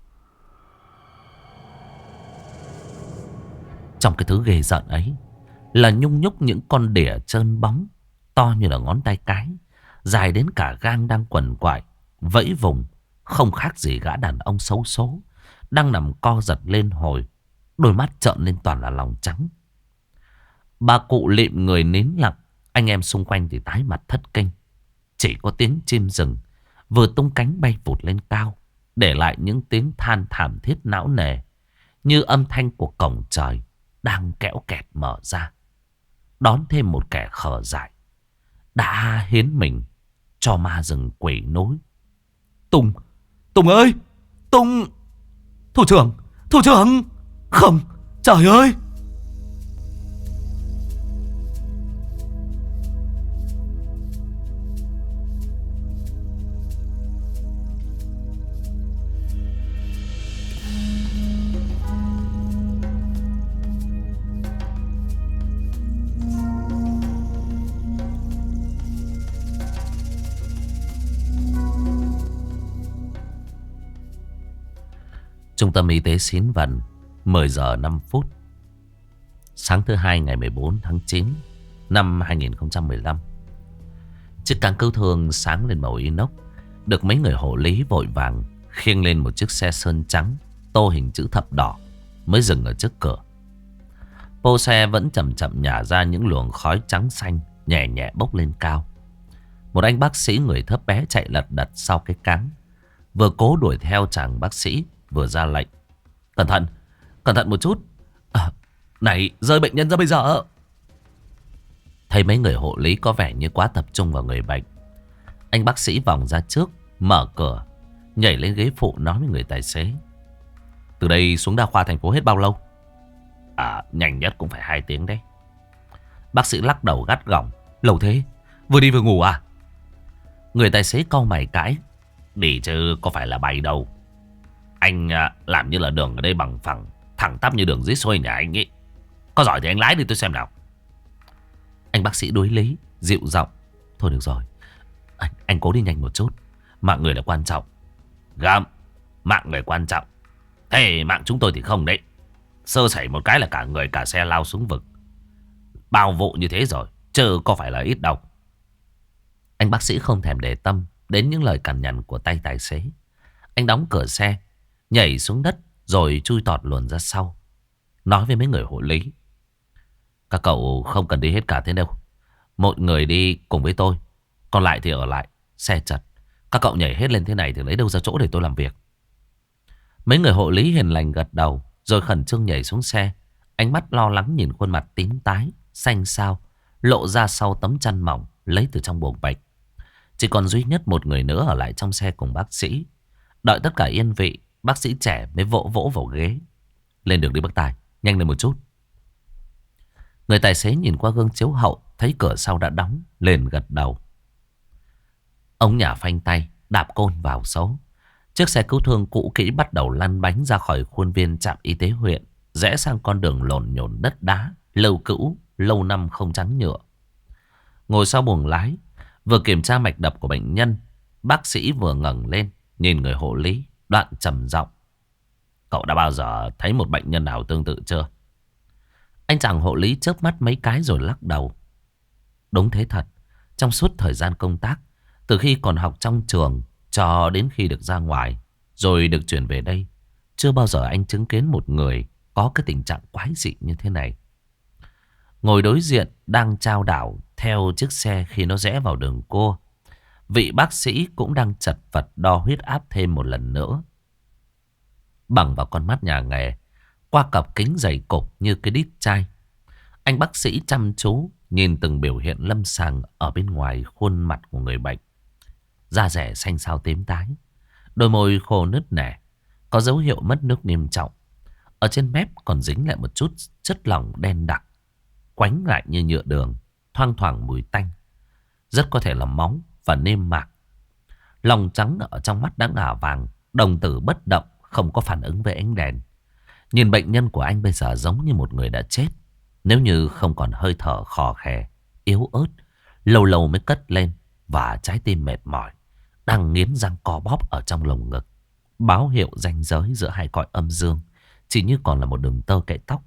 Trong cái thứ ghê rợn ấy là nhung nhúc những con đỉa trơn bóng, to như là ngón tay cái, dài đến cả gang đang quằn quại, vẫy vùng, không khác gì gã đàn ông xấu số đang nằm co giật lên hồi, đôi mắt trợn lên toàn là lòng trắng. Bà cụ lịm người nín lặng, anh em xung quanh thì tái mặt thất kinh. Chỉ có tiếng chim rừng vừa tung cánh bay vụt lên cao, để lại những tiếng than thảm thiết não nề, như âm thanh của cổng trời đang kẽo kẹt mở ra, đón thêm một kẻ khờ dại đã hiến mình cho ma rừng quỷ núi. Tùng, Tùng ơi, Tùng, thủ trưởng, không, trời ơi. Trung tâm y tế Xín Vần, 10 giờ 5 phút. Sáng thứ hai ngày 14 tháng 9 năm 2015, chiếc cáng cứu thương sáng lên màu inox được mấy người hộ lý vội vàng khiêng lên một chiếc xe sơn trắng tô hình chữ thập đỏ mới dừng ở trước cửa. Pô xe vẫn chậm chậm nhả ra những luồng khói trắng xanh nhẹ nhẹ bốc lên cao. Một anh bác sĩ người thấp bé chạy lật đật sau cái cáng, vừa cố đuổi theo chàng bác sĩ vừa ra lệnh: cẩn thận một chút. Này, rơi bệnh nhân ra bây giờ. Thấy mấy người hộ lý có vẻ như quá tập trung vào người bệnh, anh bác sĩ vòng ra trước, mở cửa, nhảy lên ghế phụ nói với người tài xế: từ đây xuống đa khoa thành phố hết bao lâu? Nhanh nhất cũng phải 2 tiếng đấy. Bác sĩ lắc đầu gắt gỏng: lâu thế, vừa đi vừa ngủ à? Người tài xế cau mày cãi: đi chứ có phải là bay đâu. Anh làm như là đường ở đây bằng phẳng, thẳng tắp như đường dưới xuôi nhà anh ấy. Có giỏi thì anh lái đi tôi xem nào. Anh bác sĩ đối lý, dịu giọng: thôi được rồi, anh cố đi nhanh một chút. Mạng người là quan trọng. Gầm, mạng người quan trọng. Thế mạng chúng tôi thì không đấy. Sơ sẩy một cái là cả người cả xe lao xuống vực. Bao vụ như thế rồi, chứ có phải là ít đâu. Anh bác sĩ không thèm để tâm đến những lời cằn nhằn của tay tài xế. Anh đóng cửa xe, nhảy xuống đất rồi chui tọt luồn ra sau, nói với mấy người hộ lý: các cậu không cần đi hết cả thế đâu. Một người đi cùng với tôi, còn lại thì ở lại. Xe chật, các cậu nhảy hết lên thế này thì lấy đâu ra chỗ để tôi làm việc. Mấy người hộ lý hiền lành gật đầu, rồi khẩn trương nhảy xuống xe. Ánh mắt lo lắng nhìn khuôn mặt tím tái, xanh xao, lộ ra sau tấm chăn mỏng lấy từ trong buồng bệnh. Chỉ còn duy nhất một người nữa ở lại trong xe cùng bác sĩ. Đợi tất cả yên vị, bác sĩ trẻ mới vỗ vỗ vào ghế: lên đường đi bác tài, nhanh lên một chút. Người tài xế nhìn qua gương chiếu hậu, thấy cửa sau đã đóng, liền gật đầu. Ông nhả phanh tay, đạp côn vào số. Chiếc xe cứu thương cũ kỹ bắt đầu lăn bánh ra khỏi khuôn viên trạm y tế huyện, rẽ sang con đường lồn nhồn đất đá, lâu cữu, lâu năm không trắng nhựa. Ngồi sau buồng lái, vừa kiểm tra mạch đập của bệnh nhân, bác sĩ vừa ngẩng lên nhìn người hộ lý, đoạn trầm giọng: cậu đã bao giờ thấy một bệnh nhân nào tương tự chưa? Anh chàng hộ lý chớp mắt mấy cái rồi lắc đầu. Đúng thế thật. Trong suốt thời gian công tác, từ khi còn học trong trường cho đến khi được ra ngoài rồi được chuyển về đây, chưa bao giờ anh chứng kiến một người có cái tình trạng quái dị như thế này. Ngồi đối diện đang chao đảo theo chiếc xe khi nó rẽ vào đường cua, vị bác sĩ cũng đang chật vật đo huyết áp thêm một lần nữa. Bằng vào con mắt nhà nghề, qua cặp kính dày cộp như cái đít chai, anh bác sĩ chăm chú nhìn từng biểu hiện lâm sàng ở bên ngoài khuôn mặt của người bệnh. Da rẻ xanh xao tím tái, đôi môi khô nứt nẻ, có dấu hiệu mất nước nghiêm trọng. Ở trên mép còn dính lại một chút chất lỏng đen đặc, quánh lại như nhựa đường, thoang thoảng mùi tanh, rất có thể là máu và niêm mạc. Lòng trắng ở trong mắt đã ngả vàng, đồng tử bất động, không có phản ứng với ánh đèn. Nhìn bệnh nhân của anh bây giờ giống như một người đã chết, nếu như không còn hơi thở khò khè, yếu ớt, lâu lâu mới cất lên, và trái tim mệt mỏi đang nghiến răng co bóp ở trong lồng ngực, báo hiệu ranh giới giữa hai cõi âm dương chỉ như còn là một đường tơ kẽ tóc.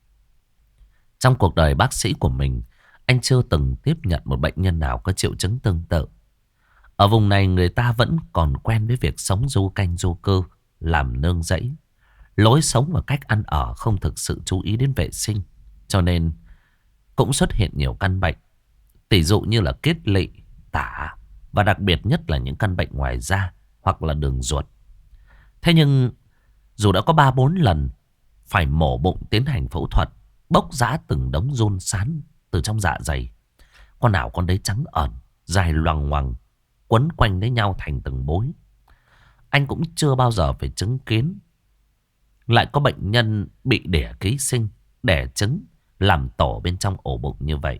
Trong cuộc đời bác sĩ của mình, anh chưa từng tiếp nhận một bệnh nhân nào có triệu chứng tương tự. Ở vùng này người ta vẫn còn quen với việc sống du canh du cư, làm nương rẫy. Lối sống và cách ăn ở không thực sự chú ý đến vệ sinh, cho nên cũng xuất hiện nhiều căn bệnh, tỷ dụ như là kết lị, tả, và đặc biệt nhất là những căn bệnh ngoài da hoặc là đường ruột. Thế nhưng dù đã có 3-4 lần phải mổ bụng tiến hành phẫu thuật, bốc rã từng đống giun sán từ trong dạ dày, con nào con đấy trắng ẩn, dài loằng ngoằng, quấn quanh lấy nhau thành từng bối, anh cũng chưa bao giờ phải chứng kiến lại có bệnh nhân bị đẻ ký sinh, đẻ trứng, làm tổ bên trong ổ bụng như vậy.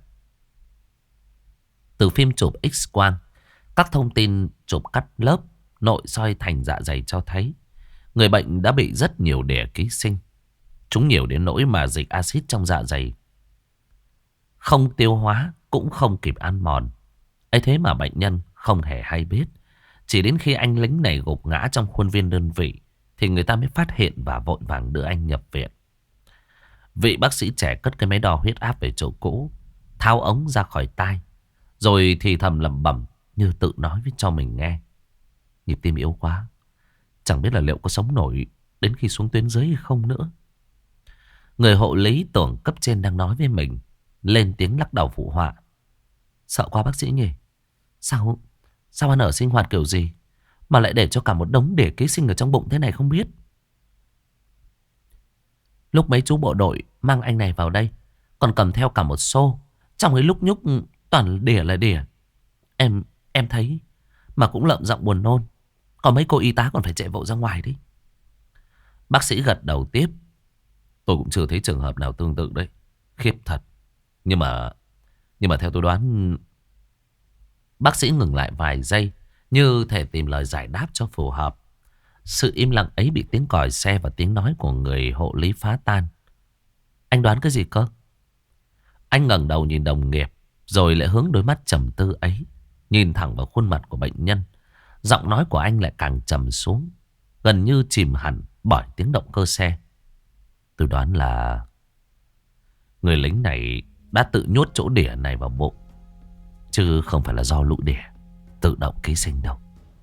Từ phim chụp X-quang, các thông tin chụp cắt lớp, nội soi thành dạ dày cho thấy người bệnh đã bị rất nhiều đẻ ký sinh. Chúng nhiều đến nỗi mà dịch axit trong dạ dày không tiêu hóa, cũng không kịp ăn mòn. Ấy thế mà bệnh nhân không hề hay biết. Chỉ đến khi anh lính này gục ngã trong khuôn viên đơn vị thì người ta mới phát hiện và vội vàng đưa anh nhập viện. Vị bác sĩ trẻ cất cái máy đo huyết áp về chỗ cũ, tháo ống ra khỏi tai, rồi thì thầm lẩm bẩm như tự nói với cho mình nghe. Nhịp tim yếu quá, chẳng biết là liệu có sống nổi đến khi xuống tuyến dưới hay không nữa. Người hộ lý tưởng cấp trên đang nói với mình, lên tiếng lắc đầu phụ họa. Sợ quá bác sĩ nhỉ. Sao ăn ở sinh hoạt kiểu gì mà lại để cho cả một đống đỉa ký sinh ở trong bụng thế này không biết. Lúc mấy chú bộ đội mang anh này vào đây, còn cầm theo cả một xô. Trong ấy lúc nhúc toàn đỉa là đỉa. Em thấy mà cũng lợm giọng buồn nôn. Còn mấy cô y tá còn phải chạy vội ra ngoài đi. Bác sĩ gật đầu tiếp. Tôi cũng chưa thấy trường hợp nào tương tự đấy. Khiếp thật. Nhưng mà theo tôi đoán... Bác sĩ ngừng lại vài giây, như thể tìm lời giải đáp cho phù hợp. Sự im lặng ấy bị tiếng còi xe và tiếng nói của người hộ lý phá tan. Anh đoán cái gì cơ? Anh ngẩng đầu nhìn đồng nghiệp, rồi lại hướng đôi mắt trầm tư ấy nhìn thẳng vào khuôn mặt của bệnh nhân. Giọng nói của anh lại càng trầm xuống, gần như chìm hẳn bởi tiếng động cơ xe. Tôi đoán là người lính này đã tự nhốt chỗ đỉa này vào bụng, chứ không phải là do lũ đỉa tự động ký sinh đâu.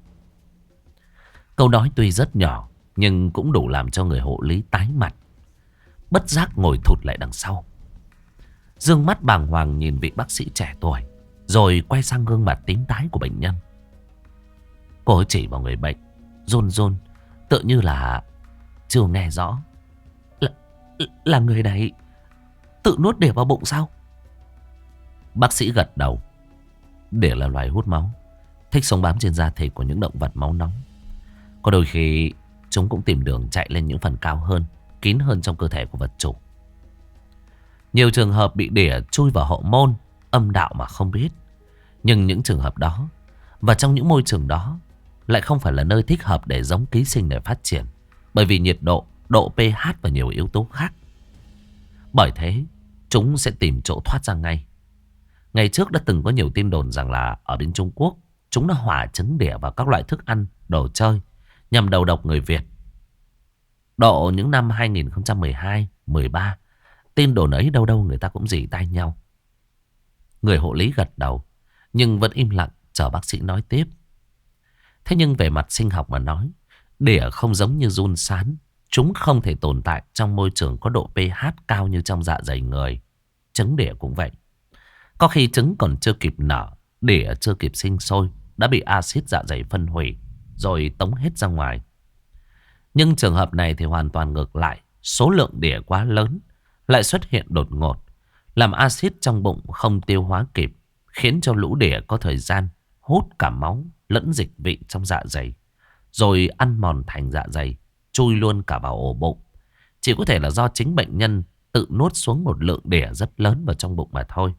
Câu nói tuy rất nhỏ, nhưng cũng đủ làm cho người hộ lý tái mặt, bất giác ngồi thụt lại đằng sau. Dương mắt bàng hoàng nhìn vị bác sĩ trẻ tuổi, rồi quay sang gương mặt tím tái của bệnh nhân. Cô ấy chỉ vào người bệnh, run run, tựa như là chưa nghe rõ. Là người này tự nuốt đỉa vào bụng sao? Bác sĩ gật đầu. Đỉa là loài hút máu, thích sống bám trên da thịt của những động vật máu nóng. Có đôi khi chúng cũng tìm đường chạy lên những phần cao hơn, kín hơn trong cơ thể của vật chủ. Nhiều trường hợp bị đỉa chui vào hậu môn, âm đạo mà không biết. Nhưng những trường hợp đó và trong những môi trường đó lại không phải là nơi thích hợp để giống ký sinh để phát triển, bởi vì nhiệt độ, độ pH và nhiều yếu tố khác. Bởi thế chúng sẽ tìm chỗ thoát ra ngay. Ngày trước đã từng có nhiều tin đồn rằng là ở bên Trung Quốc, chúng đã hòa trứng đỉa vào các loại thức ăn, đồ chơi nhằm đầu độc người Việt. Độ những năm 2012, 13, tin đồn ấy đâu đâu người ta cũng rỉ tai nhau. Người hộ lý gật đầu, nhưng vẫn im lặng chờ bác sĩ nói tiếp. Thế nhưng về mặt sinh học mà nói, đỉa không giống như giun sán. Chúng không thể tồn tại trong môi trường có độ pH cao như trong dạ dày người. Trứng đỉa cũng vậy. Có khi trứng còn chưa kịp nở, đỉa chưa kịp sinh sôi, đã bị axit dạ dày phân hủy, rồi tống hết ra ngoài. Nhưng trường hợp này thì hoàn toàn ngược lại. Số lượng đỉa quá lớn lại xuất hiện đột ngột, làm axit trong bụng không tiêu hóa kịp, khiến cho lũ đỉa có thời gian hút cả máu lẫn dịch vị trong dạ dày, rồi ăn mòn thành dạ dày, chui luôn cả vào ổ bụng. Chỉ có thể là do chính bệnh nhân tự nuốt xuống một lượng đỉa rất lớn vào trong bụng mà thôi.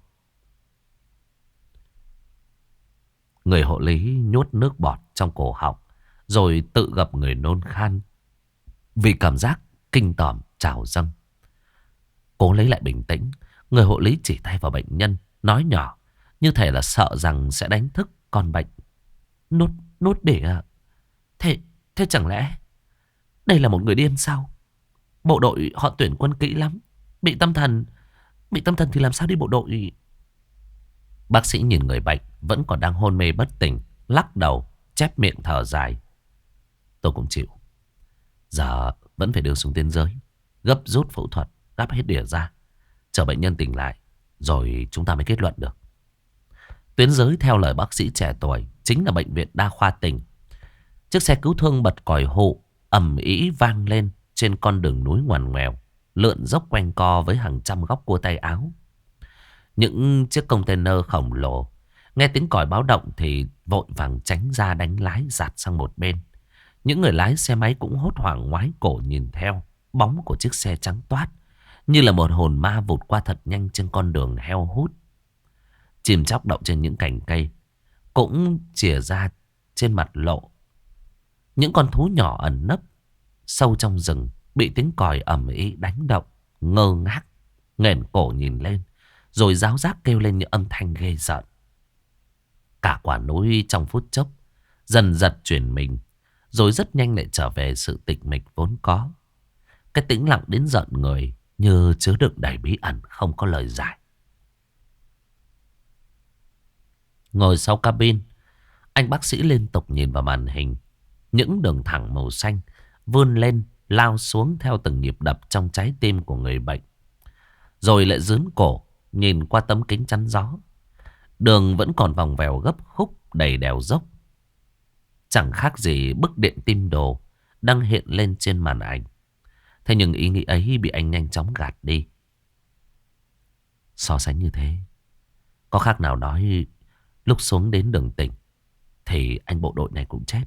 Người hộ lý nhốt nước bọt trong cổ họng, rồi tự gập người nôn khan vì cảm giác kinh tởm trào dâng. Cố lấy lại bình tĩnh, người hộ lý chỉ tay vào bệnh nhân, nói nhỏ, như thể là sợ rằng sẽ đánh thức con bệnh. Nuốt đỉa. Thế chẳng lẽ đây là một người điên sao? Bộ đội họ tuyển quân kỹ lắm. Bị tâm thần thì làm sao đi bộ đội? Bác sĩ nhìn người bệnh vẫn còn đang hôn mê bất tỉnh, lắc đầu, chép miệng thở dài. Tôi cũng chịu. Giờ vẫn phải đưa xuống tuyến dưới, gấp rút phẫu thuật, gắp hết đỉa ra, chờ bệnh nhân tỉnh lại, rồi chúng ta mới kết luận được. Tuyến dưới theo lời bác sĩ trẻ tuổi chính là bệnh viện đa khoa tỉnh. Chiếc xe cứu thương bật còi hụ ầm ĩ vang lên trên con đường núi ngoằn ngoèo, lượn dốc quanh co với hàng trăm góc cua tay áo. Những chiếc container khổng lồ nghe tiếng còi báo động thì vội vàng tránh ra đánh lái giạt sang một bên. Những người lái xe máy cũng hốt hoảng ngoái cổ nhìn theo bóng của chiếc xe trắng toát, như là một hồn ma vụt qua thật nhanh trên con đường heo hút. Chim chóc đậu trên những cành cây cũng chìa ra trên mặt lộ. Những con thú nhỏ ẩn nấp sâu trong rừng bị tiếng còi ầm ĩ đánh động, ngơ ngác nghển cổ nhìn lên, rồi ráo rác kêu lên những âm thanh ghê rợn. Cả quả núi trong phút chốc dần dật chuyển mình, rồi rất nhanh lại trở về sự tịch mịch vốn có. Cái tĩnh lặng đến giận người như chứa đựng đầy bí ẩn không có lời giải. Ngồi sau cabin, anh bác sĩ liên tục nhìn vào màn hình. Những đường thẳng màu xanh vươn lên lao xuống theo từng nhịp đập trong trái tim của người bệnh. Rồi lại dướn cổ nhìn qua tấm kính chắn gió. Đường vẫn còn vòng vèo gấp khúc đầy đèo dốc. Chẳng khác gì bức điện tim đồ đang hiện lên trên màn ảnh. Thế nhưng ý nghĩ ấy bị anh nhanh chóng gạt đi. So sánh như thế, có khác nào nói lúc xuống đến đường tỉnh thì anh bộ đội này cũng chết.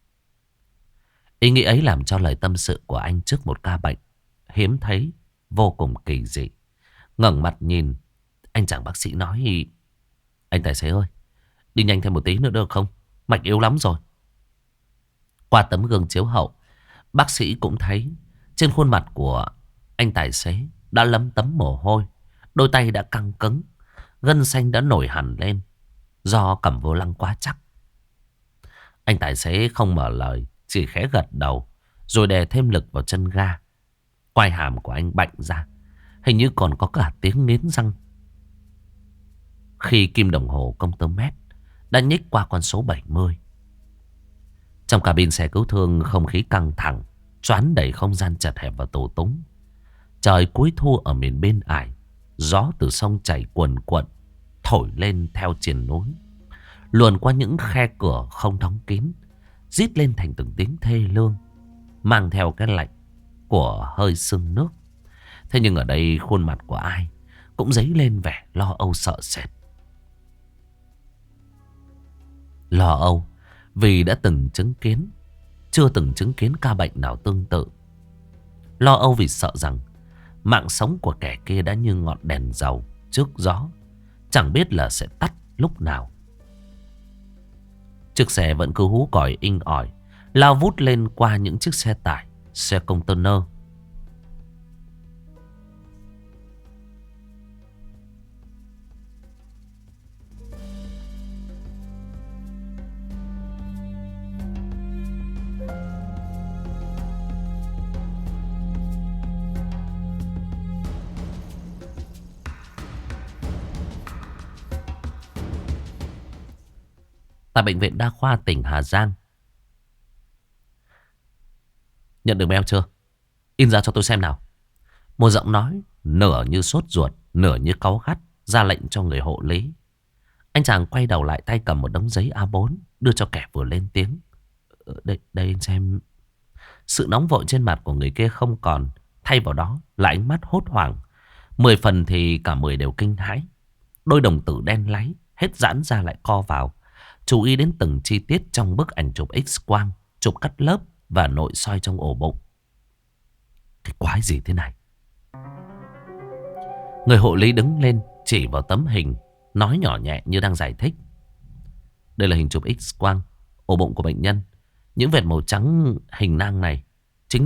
Ý nghĩ ấy làm cho lời tâm sự của anh trước một ca bệnh hiếm thấy vô cùng kỳ dị. Ngẩng mặt nhìn, anh chàng bác sĩ nói: "Anh tài xế ơi, đi nhanh thêm một tí nữa được không? Mạch yếu lắm rồi." Qua tấm gương chiếu hậu, bác sĩ cũng thấy trên khuôn mặt của anh tài xế đã lấm tấm mồ hôi. Đôi tay đã căng cứng, gân xanh đã nổi hẳn lên do cầm vô lăng quá chắc. Anh tài xế không mở lời, chỉ khẽ gật đầu rồi đè thêm lực vào chân ga. Quai hàm của anh bạnh ra, hình như còn có cả tiếng nghiến răng. Khi kim đồng hồ công tơ mét đã nhích qua con số 70. Trong cabin xe cứu thương, không khí căng thẳng, choán đầy không gian chật hẹp và tù túng. Trời cuối thu ở miền bên ải, gió từ sông chảy cuồn cuộn thổi lên theo triền núi, luồn qua những khe cửa không đóng kín, rít lên thành từng tiếng thê lương, mang theo cái lạnh của hơi sương nước. Thế nhưng ở đây khuôn mặt của ai cũng dấy lên vẻ lo âu sợ sệt. Lo âu vì đã từng chứng kiến, chưa từng chứng kiến ca bệnh nào tương tự. Lo âu vì sợ rằng mạng sống của kẻ kia đã như ngọn đèn dầu trước gió, chẳng biết là sẽ tắt lúc nào. Chiếc xe vẫn cứ hú còi inh ỏi, lao vút lên qua những chiếc xe tải, xe container. Tại bệnh viện đa khoa tỉnh Hà Giang. Nhận được mail chưa? In ra cho tôi xem nào. Một giọng nói nửa như sốt ruột, nửa như cáu gắt ra lệnh cho người hộ lý. Anh chàng quay đầu lại, tay cầm một đống giấy A4 đưa cho kẻ vừa lên tiếng. Đây anh xem. Sự nóng vội trên mặt của người kia không còn, thay vào đó là ánh mắt hốt hoảng. 10 phần thì cả 10 đều kinh hãi. Đôi đồng tử đen láy hết giãn ra lại co vào, chú ý đến từng chi tiết trong bức ảnh chụp X-quang, chụp cắt lớp và nội soi trong ổ bụng. Cái quái gì thế này? Người hộ lý đứng lên chỉ vào tấm hình, nói nhỏ nhẹ như đang giải thích. Đây là hình chụp X-quang ổ bụng của bệnh nhân. Những vệt màu trắng hình nang này chính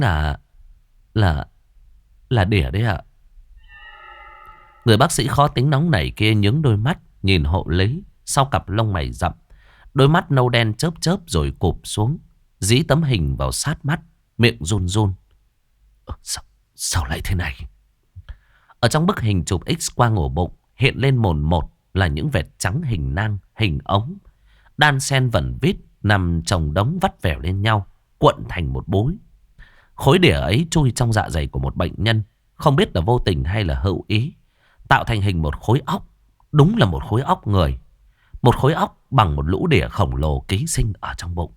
là đỉa đấy ạ. Người bác sĩ khó tính nóng nảy kia nhướng đôi mắt nhìn hộ lý sau cặp lông mày rậm. Đôi mắt nâu đen chớp chớp rồi cụp xuống, dí tấm hình vào sát mắt, miệng run run. Sao lại thế này? Ở trong bức hình chụp X-quang ổ bụng hiện lên mồn một là những vệt trắng hình nang, hình ống, đan xen vẩn vít nằm chồng đống vắt vẻo lên nhau, cuộn thành một búi. Khối đỉa ấy chui trong dạ dày của một bệnh nhân, không biết là vô tình hay là hữu ý, tạo thành hình một khối óc. Đúng là một khối óc người, một khối óc bằng một lũ đỉa khổng lồ ký sinh ở trong bụng.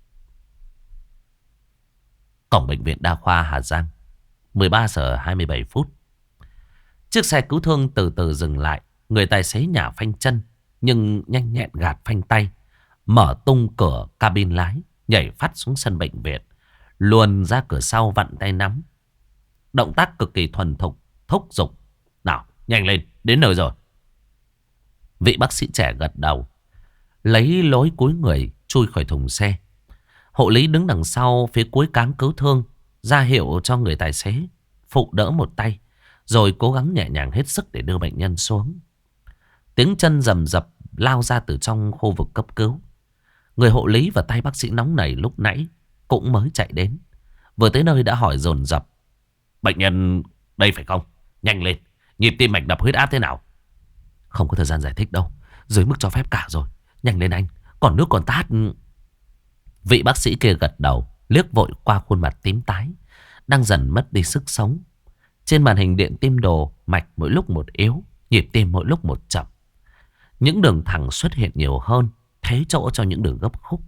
Cổng bệnh viện đa khoa Hà Giang, 13 giờ 27 phút. Chiếc xe cứu thương từ từ dừng lại. Người tài xế nhả phanh chân nhưng nhanh nhẹn gạt phanh tay, mở tung cửa cabin lái, nhảy phát xuống sân bệnh viện, luồn ra cửa sau vặn tay nắm. Động tác cực kỳ thuần thục, thúc giục: "Nào, nhanh lên, đến nơi rồi." Vị bác sĩ trẻ gật đầu, lấy lối cúi người chui khỏi thùng xe. Hộ lý đứng đằng sau phía cuối cáng cứu thương ra hiệu cho người tài xế phụ đỡ một tay, rồi cố gắng nhẹ nhàng hết sức để đưa bệnh nhân xuống. Tiếng chân rầm rập lao ra từ trong khu vực cấp cứu. Người hộ lý và tay bác sĩ nóng nảy lúc nãy cũng mới chạy đến. Vừa tới nơi đã hỏi dồn dập: "Bệnh nhân đây phải không? Nhanh lên. Nhịp tim mạch đập huyết áp thế nào? Không có thời gian giải thích đâu. Dưới mức cho phép cả rồi. Nhanh lên anh. Còn nước còn tát. Vị bác sĩ kia gật đầu, liếc vội qua khuôn mặt tím tái, đang dần mất đi sức sống. Trên màn hình điện tim đồ, mạch mỗi lúc một yếu, nhịp tim mỗi lúc một chậm. Những đường thẳng xuất hiện nhiều hơn, thế chỗ cho những đường gấp khúc.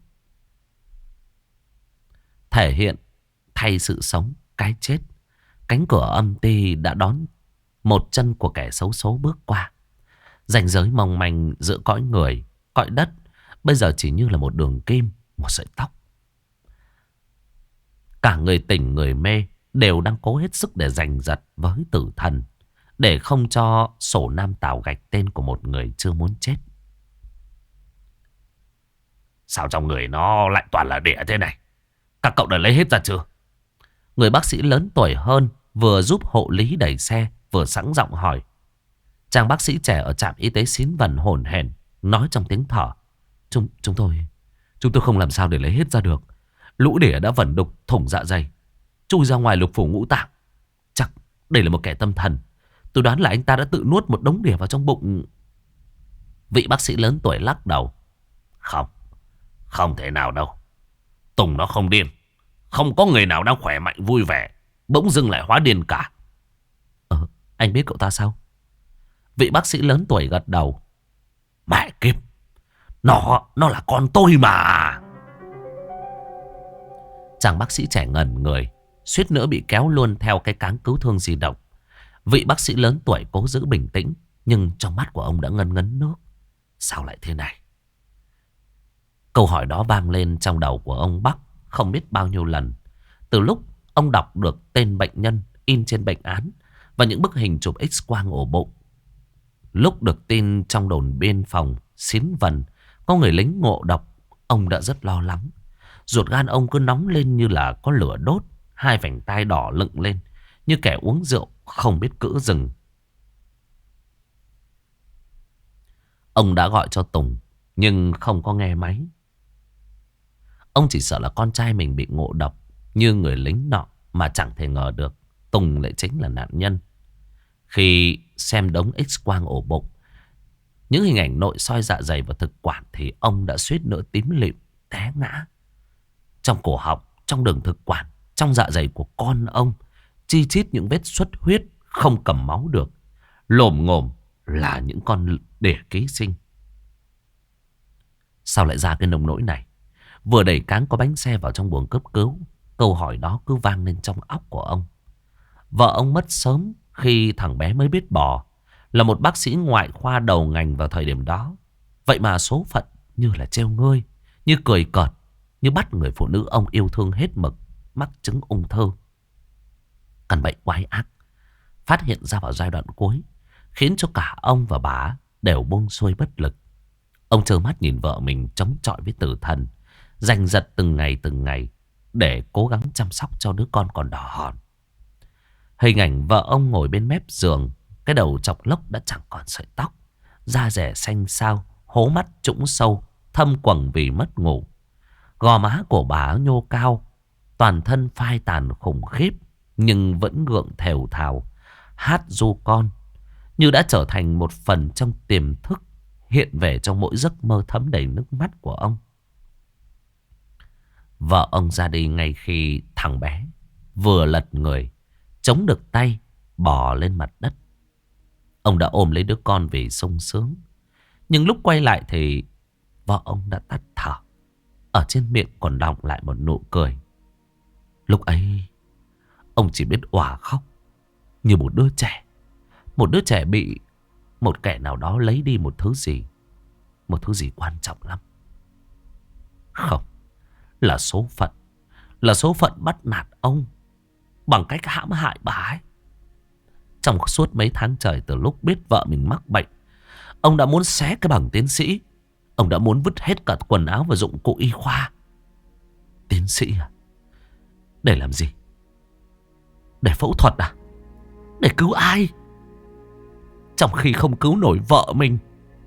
Thể hiện thay sự sống, cái chết. Cánh cửa âm ti đã đón một chân của kẻ xấu số bước qua. Ranh giới mong manh giữa cõi người, cõi đất, bây giờ chỉ như là một đường kim, một sợi tóc. Cả người tỉnh người mê đều đang cố hết sức để giành giật với tử thần, để không cho sổ nam tảo gạch tên của một người chưa muốn chết. Sao trong người nó lại toàn là đĩa thế này? Các cậu đã lấy hết ra chưa? Người bác sĩ lớn tuổi hơn vừa giúp hộ lý đẩy xe, vừa sẵn giọng hỏi. Chàng bác sĩ trẻ ở trạm y tế Xín Vần hổn hển nói trong tiếng thở. Chúng tôi không làm sao để lấy hết ra được. Lũ đĩa đã vẩn đục thủng dạ dày, chui ra ngoài lục phủ ngũ tạng. Chắc đây là một kẻ tâm thần. Tôi đoán là anh ta đã tự nuốt một đống đĩa vào trong bụng. Vị bác sĩ lớn tuổi lắc đầu. Không thể nào đâu. Tùng nó không điên. Không có người nào đang khỏe mạnh vui vẻ bỗng dưng lại hóa điên cả. Anh biết cậu ta sao? Vị bác sĩ lớn tuổi gật đầu. Mẹ kiếp, nó là con tôi mà. Chàng bác sĩ trẻ ngẩn người, suýt nữa bị kéo luôn theo cái cáng cứu thương di động. Vị bác sĩ lớn tuổi cố giữ bình tĩnh, nhưng trong mắt của ông đã ngấn ngấn nước. Sao lại thế này? Câu hỏi đó vang lên trong đầu của ông Bắc không biết bao nhiêu lần. Từ lúc ông đọc được tên bệnh nhân in trên bệnh án và những bức hình chụp X-quang ổ bụng. Lúc được tin trong đồn biên phòng Xín Vần có người lính ngộ độc, ông đã rất lo lắng. Ruột gan ông cứ nóng lên như là có lửa đốt, hai vành tai đỏ lựng lên như kẻ uống rượu không biết cữ dừng. Ông đã gọi cho Tùng nhưng không có nghe máy. Ông chỉ sợ là con trai mình bị ngộ độc như người lính nọ, mà chẳng thể ngờ được Tùng lại chính là nạn nhân. Khi xem đống X-quang ổ bụng, những hình ảnh nội soi dạ dày và thực quản, thì ông đã suýt nữa tím lịm té ngã. Trong cổ họng, trong đường thực quản, trong dạ dày của con ông, chi chít những vết xuất huyết không cầm máu được. Lồm ngồm là những con đỉa ký sinh. Sao lại ra cái nông nỗi này? Vừa đẩy cáng có bánh xe vào trong buồng cấp cứu, câu hỏi đó cứ vang lên trong óc của ông. Vợ ông mất sớm khi thằng bé mới biết bò, là một bác sĩ ngoại khoa đầu ngành vào thời điểm đó. Vậy mà số phận như là trêu ngươi, như cười cợt, như bắt người phụ nữ ông yêu thương hết mực mắc chứng ung thư. Căn bệnh quái ác phát hiện ra vào giai đoạn cuối, khiến cho cả ông và bà đều buông xuôi bất lực. Ông trơ mắt nhìn vợ mình chống chọi với tử thần, giành giật từng ngày để cố gắng chăm sóc cho đứa con còn đỏ hòn. Hình ảnh vợ ông ngồi bên mép giường, cái đầu chọc lốc đã chẳng còn sợi tóc, da rẻ xanh xao, hố mắt trũng sâu, thâm quầng vì mất ngủ. Gò má của bà nhô cao, toàn thân phai tàn khủng khiếp, nhưng vẫn gượng thều thào hát ru con, như đã trở thành một phần trong tiềm thức, hiện về trong mỗi giấc mơ thấm đầy nước mắt của ông. Vợ ông ra đi ngay khi thằng bé vừa lật người, chống được tay, bò lên mặt đất. Ông đã ôm lấy đứa con vì sung sướng. Nhưng lúc quay lại thì vợ ông đã tắt thở. Ở trên miệng còn đọng lại một nụ cười. Lúc ấy ông chỉ biết òa khóc như một đứa trẻ. Một đứa trẻ bị một kẻ nào đó lấy đi một thứ gì. Một thứ gì quan trọng lắm. Không, là số phận. Là số phận bắt nạt ông bằng cách hãm hại bà ấy. Trong suốt mấy tháng trời từ lúc biết vợ mình mắc bệnh, ông đã muốn xé cái bằng tiến sĩ. Ông đã muốn vứt hết cả quần áo và dụng cụ y khoa. Tiến sĩ à? Để làm gì? Để phẫu thuật à? Để cứu ai? Trong khi không cứu nổi vợ mình.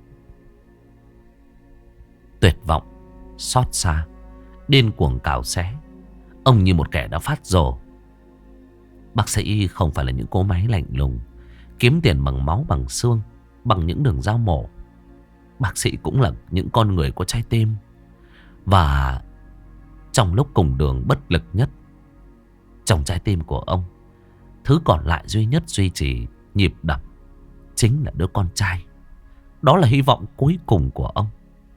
Tuyệt vọng, xót xa, điên cuồng cào xé. Ông như một kẻ đã phát rồ. Bác sĩ không phải là những cỗ máy lạnh lùng, kiếm tiền bằng máu bằng xương, bằng những đường dao mổ. Bác sĩ cũng là những con người có trái tim. Và trong lúc cùng đường bất lực nhất, trong trái tim của ông, thứ còn lại duy nhất duy trì nhịp đập chính là đứa con trai. Đó là hy vọng cuối cùng của ông.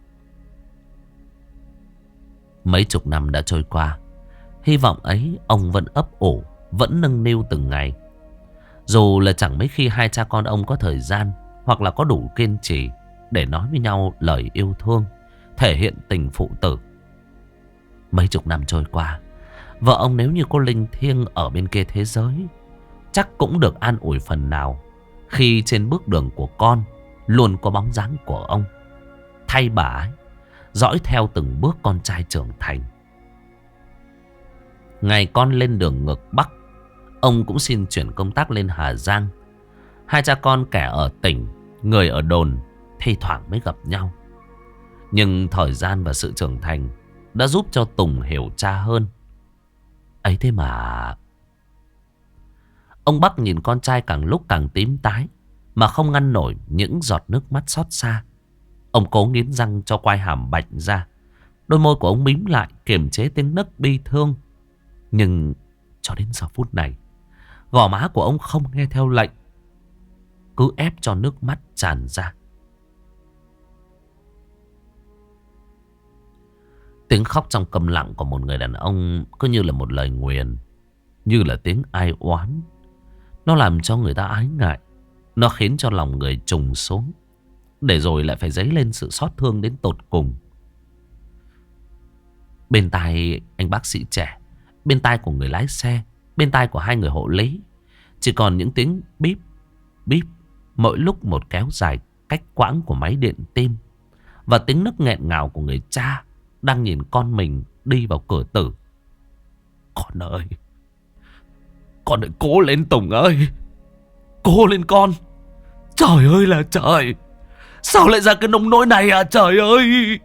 Mấy chục năm đã trôi qua, hy vọng ấy ông vẫn ấp ủ, vẫn nâng niu từng ngày. Dù là chẳng mấy khi hai cha con ông có thời gian hoặc là có đủ kiên trì để nói với nhau lời yêu thương, thể hiện tình phụ tử. Mấy chục năm trôi qua, vợ ông nếu như có linh thiêng ở bên kia thế giới, chắc cũng được an ủi phần nào khi trên bước đường của con luôn có bóng dáng của ông, thay bà ấy dõi theo từng bước con trai trưởng thành. Ngày con lên đường ngược Bắc, ông cũng xin chuyển công tác lên Hà Giang. Hai cha con kẻ ở tỉnh, người ở đồn, thi thoảng mới gặp nhau. Nhưng thời gian và sự trưởng thành đã giúp cho Tùng hiểu cha hơn. Ấy thế mà ông Bắc nhìn con trai càng lúc càng tím tái, mà không ngăn nổi những giọt nước mắt xót xa. Ông cố nghiến răng cho quai hàm bạch ra. Đôi môi của ông mím lại kiềm chế tiếng nấc bi thương. Nhưng cho đến giờ phút này, gò má của ông không nghe theo lệnh, cứ ép cho nước mắt tràn ra. Tiếng khóc trong câm lặng của một người đàn ông cứ như là một lời nguyền, như là tiếng ai oán. Nó làm cho người ta ái ngại, nó khiến cho lòng người trùng xuống, để rồi lại phải dấy lên sự xót thương đến tột cùng. Bên tai anh bác sĩ trẻ, bên tai của người lái xe, bên tai của hai người hộ lý, chỉ còn những tiếng bíp, bíp, mỗi lúc một kéo dài cách quãng của máy điện tim, và tiếng nấc nghẹn ngào của người cha đang nhìn con mình đi vào cửa tử. Con ơi, con ơi, cố lên Tùng ơi, cố lên con. Trời ơi là trời, sao lại ra cái nông nỗi này à trời ơi.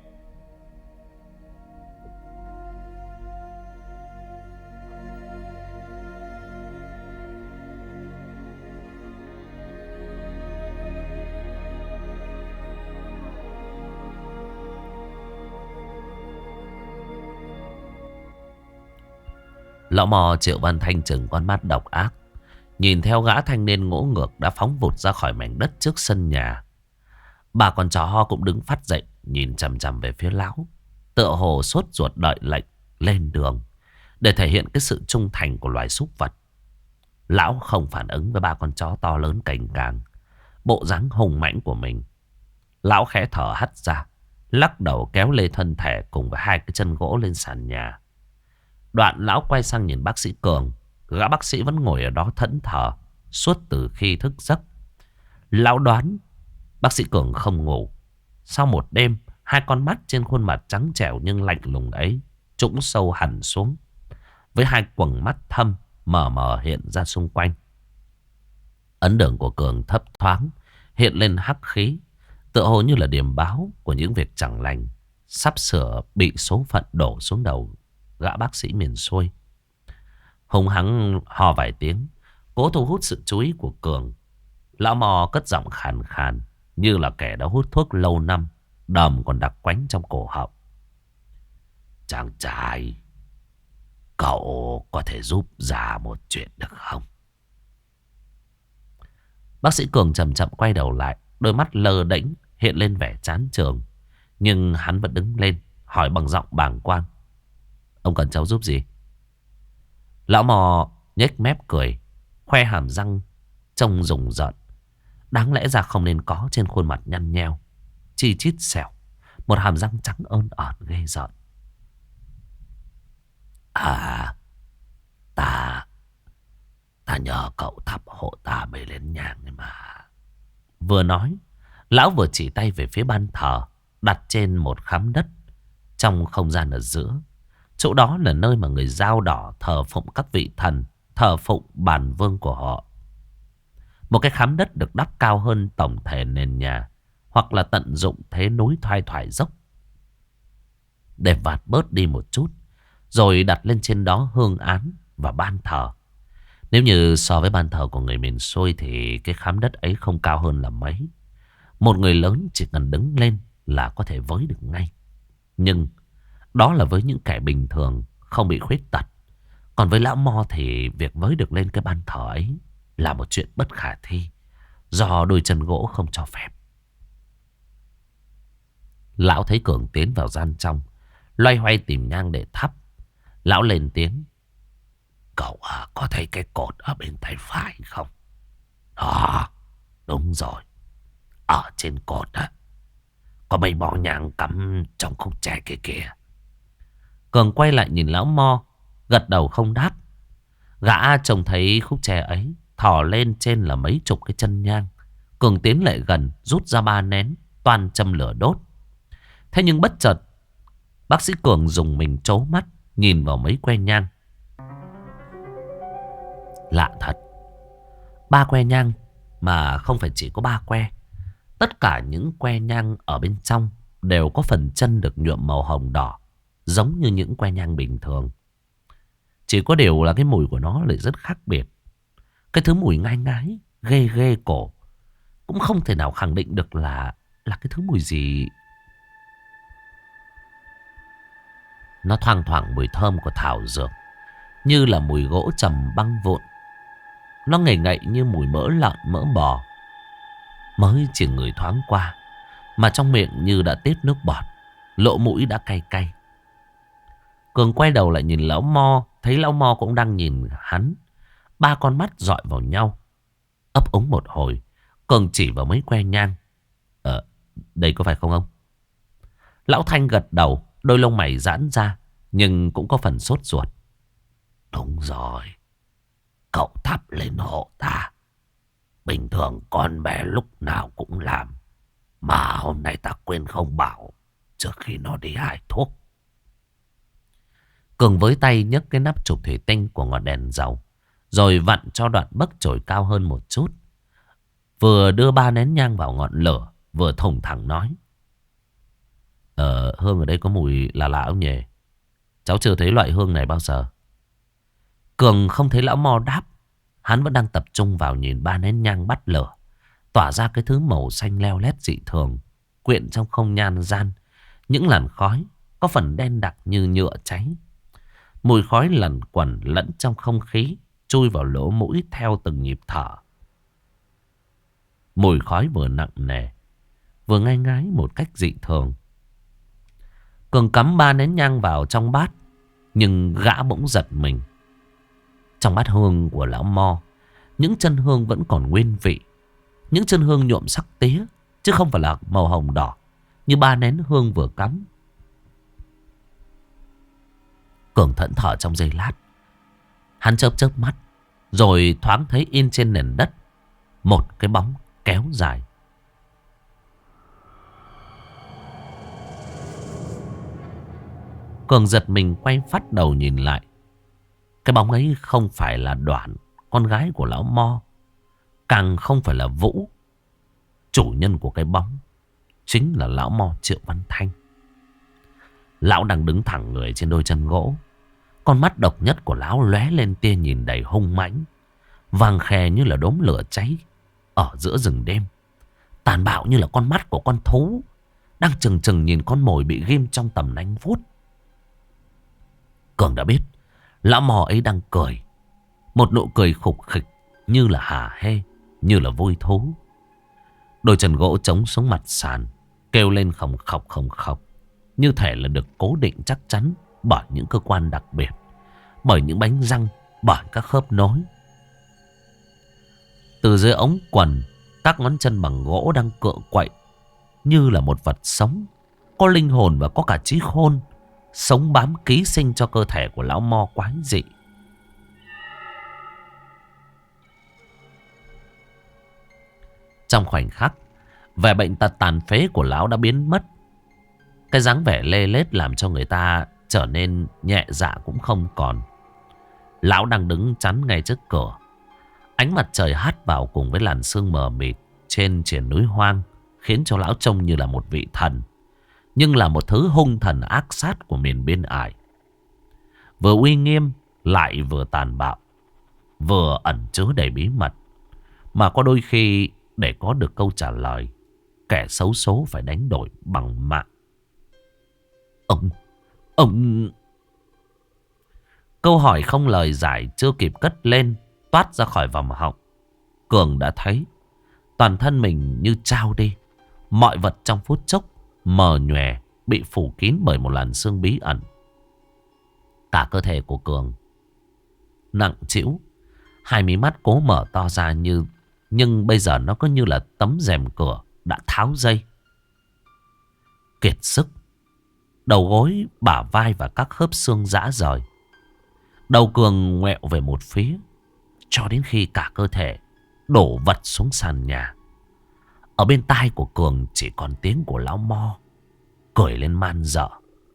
Lão mò Triệu Văn Thanh chừng con mắt độc ác, nhìn theo gã thanh niên ngỗ ngược đã phóng vụt ra khỏi mảnh đất trước sân nhà. Bà con chó cũng đứng phát dậy, nhìn chằm chằm về phía lão, tựa hồ sốt ruột đợi lệnh lên đường để thể hiện cái sự trung thành của loài súc vật. Lão không phản ứng với ba con chó to lớn cành càng, bộ dáng hùng mãnh của mình. Lão khẽ thở hắt ra, lắc đầu kéo lê thân thể cùng với hai cái chân gỗ lên sàn nhà. Đoạn lão quay sang nhìn bác sĩ Cường. Gã bác sĩ vẫn ngồi ở đó thẫn thờ suốt từ khi thức giấc. Lão đoán bác sĩ Cường không ngủ. Sau một đêm, hai con mắt trên khuôn mặt trắng trẻo nhưng lạnh lùng ấy trũng sâu hẳn xuống, với hai quầng mắt thâm mờ mờ hiện ra xung quanh. Ấn đường của Cường thấp thoáng hiện lên hắc khí, tựa hồ như là điềm báo của những việc chẳng lành sắp sửa bị số phận đổ xuống đầu gã bác sĩ miền xuôi. Hùng hắng hò vài tiếng, cố thu hút sự chú ý của Cường. Lão mò cất giọng khàn khàn, như là kẻ đã hút thuốc lâu năm, đờm còn đặc quánh trong cổ họng. Chàng trai, cậu có thể giúp già một chuyện được không? Bác sĩ Cường chậm chậm quay đầu lại, đôi mắt lơ đễnh hiện lên vẻ chán chường. Nhưng hắn vẫn đứng lên, hỏi bằng giọng bàng quang. Ông cần cháu giúp gì? Lão mò nhếch mép cười, khoe hàm răng trông rùng rợn, đáng lẽ ra không nên có trên khuôn mặt nhăn nheo, chi chít xẻo, một hàm răng trắng ơn ởn ghê rợn. À, ta nhờ cậu thắp hộ ta mới lên nhang ấy mà. Vừa nói, lão vừa chỉ tay về phía ban thờ đặt trên một khám đất trong không gian ở giữa. Chỗ đó là nơi mà người Dao Đỏ thờ phụng các vị thần, thờ phụng bản vương của họ. Một cái khám đất được đắp cao hơn tổng thể nền nhà, hoặc là tận dụng thế núi thoai thoải dốc để vạt bớt đi một chút, rồi đặt lên trên đó hương án và ban thờ. Nếu như so với ban thờ của người miền xuôi thì cái khám đất ấy không cao hơn là mấy. Một người lớn chỉ cần đứng lên là có thể với được ngay. Nhưng đó là với những kẻ bình thường không bị khuyết tật. Còn với lão Mo thì việc với được lên cái ban thờ ấy là một chuyện bất khả thi, do đôi chân gỗ không cho phép. Lão thấy Cường tiến vào gian trong, loay hoay tìm nhang để thắp. Lão lên tiếng. Cậu có thấy cái cột ở bên tay phải không? Đó, đúng rồi. Ở trên cột có mấy bó nhang cắm trong khúc tre kia kìa. Cường quay lại nhìn lão Mo, gật đầu không đáp. Gã trông thấy khúc tre ấy thò lên trên là mấy chục cái chân nhang. Cường tiến lại gần, rút ra 3 nén, toan châm lửa đốt. Thế nhưng bất chợt, bác sĩ Cường dùng mình trố mắt, nhìn vào mấy que nhang. Lạ thật, 3 que nhang mà không phải chỉ có 3 que. Tất cả những que nhang ở bên trong đều có phần chân được nhuộm màu hồng đỏ, giống như những que nhang bình thường. Chỉ có điều là cái mùi của nó lại rất khác biệt. Cái thứ mùi ngai ngái, ghê ghê cổ. Cũng không thể nào khẳng định được là cái thứ mùi gì. Nó thoang thoảng mùi thơm của thảo dược, như là mùi gỗ trầm băng vụn. Nó ngậy ngậy như mùi mỡ lợn mỡ bò. Mới chỉ ngửi thoáng qua mà trong miệng như đã tiết nước bọt, lỗ mũi đã cay cay. Cường quay đầu lại nhìn lão Mo, thấy lão Mo cũng đang nhìn hắn. 3 con mắt dọi vào nhau. Ấp úng một hồi, Cường chỉ vào mấy que nhang. Đây có phải không ông? Lão Thanh gật đầu, đôi lông mày giãn ra, nhưng cũng có phần sốt ruột. Đúng rồi, cậu thắp lên hộ ta. Bình thường con bé lúc nào cũng làm, mà hôm nay ta quên không bảo trước khi nó đi hái thuốc. Cường với tay nhấc cái nắp chụp thủy tinh của ngọn đèn dầu, rồi vặn cho đoạn bấc chổi cao hơn một chút. Vừa đưa 3 nén nhang vào ngọn lửa, vừa thùng thẳng nói. Hương ở đây có mùi lạ lạ ông nhỉ? Cháu chưa thấy loại hương này bao giờ. Cường không thấy lão Mo đáp. Hắn vẫn đang tập trung vào nhìn 3 nén nhang bắt lửa, tỏa ra cái thứ màu xanh leo lét dị thường, quyện trong không gian. Những làn khói có phần đen đặc như nhựa cháy. Mùi khói lẩn quẩn lẫn trong không khí, chui vào lỗ mũi theo từng nhịp thở. Mùi khói vừa nặng nề, vừa ngai ngái một cách dị thường. Cường cắm 3 nén nhang vào trong bát, nhưng gã bỗng giật mình. Trong bát hương của lão Mo, những chân hương vẫn còn nguyên vị. Những chân hương nhuộm sắc tía, chứ không phải là màu hồng đỏ như 3 nén hương vừa cắm. Cường thẫn thờ trong giây lát. Hắn chớp chớp mắt, rồi thoáng thấy in trên nền đất một cái bóng kéo dài. Cường giật mình quay phát đầu nhìn lại. Cái bóng ấy không phải là Đoản, con gái của lão Mo, càng không phải là Vũ. Chủ nhân của cái bóng chính là lão Mo Triệu Văn Thanh. Lão đang đứng thẳng người trên đôi chân gỗ. Con mắt độc nhất của lão lóe lên tia nhìn đầy hung mãnh, vàng khè như là đốm lửa cháy ở giữa rừng đêm, tàn bạo như là con mắt của con thú đang chừng chừng nhìn con mồi bị ghim trong tầm nanh vuốt. Cường đã biết lão Mò ấy đang cười, một nụ cười khục khịch, như là hả hê, như là vui thú. Đôi chân gỗ trống xuống mặt sàn, kêu lên khòng khọc, như thể là được cố định chắc chắn bởi những cơ quan đặc biệt, bởi những bánh răng, bởi các khớp nối. Từ dưới ống quần, các ngón chân bằng gỗ đang cựa quậy như là một vật sống, có linh hồn và có cả trí khôn, sống bám ký sinh cho cơ thể của lão Mo quái dị. Trong khoảnh khắc, vẻ bệnh tật tàn phế của lão đã biến mất. Cái dáng vẻ lê lết làm cho người ta trở nên nhẹ dạ cũng không còn. Lão đang đứng chắn ngay trước cửa. Ánh mặt trời hắt vào cùng với làn sương mờ mịt trên triển núi hoang, khiến cho lão trông như là một vị thần, nhưng là một thứ hung thần ác sát của miền biên ải, vừa uy nghiêm lại vừa tàn bạo. vừa ẩn chứa đầy bí mật. Mà có đôi khi để có được câu trả lời, kẻ xấu số phải đánh đổi bằng mạng. Ông... Câu hỏi không lời giải chưa kịp cất lên, toát ra khỏi vòng họng, Cường đã thấy toàn thân mình như trao đi. Mọi vật trong phút chốc mờ nhòe, bị phủ kín bởi một làn sương bí ẩn. Cả cơ thể của Cường nặng trĩu, hai mí mắt cố mở to ra nhưng bây giờ nó có như là tấm rèm cửa đã tháo dây. Kiệt sức, đầu gối, bả vai và các khớp xương rã rời. Đầu Cường ngoẹo về một phía cho đến khi cả cơ thể đổ vật xuống sàn nhà. Ở bên tai của Cường chỉ còn tiếng của lão Mo cười lên man dợ.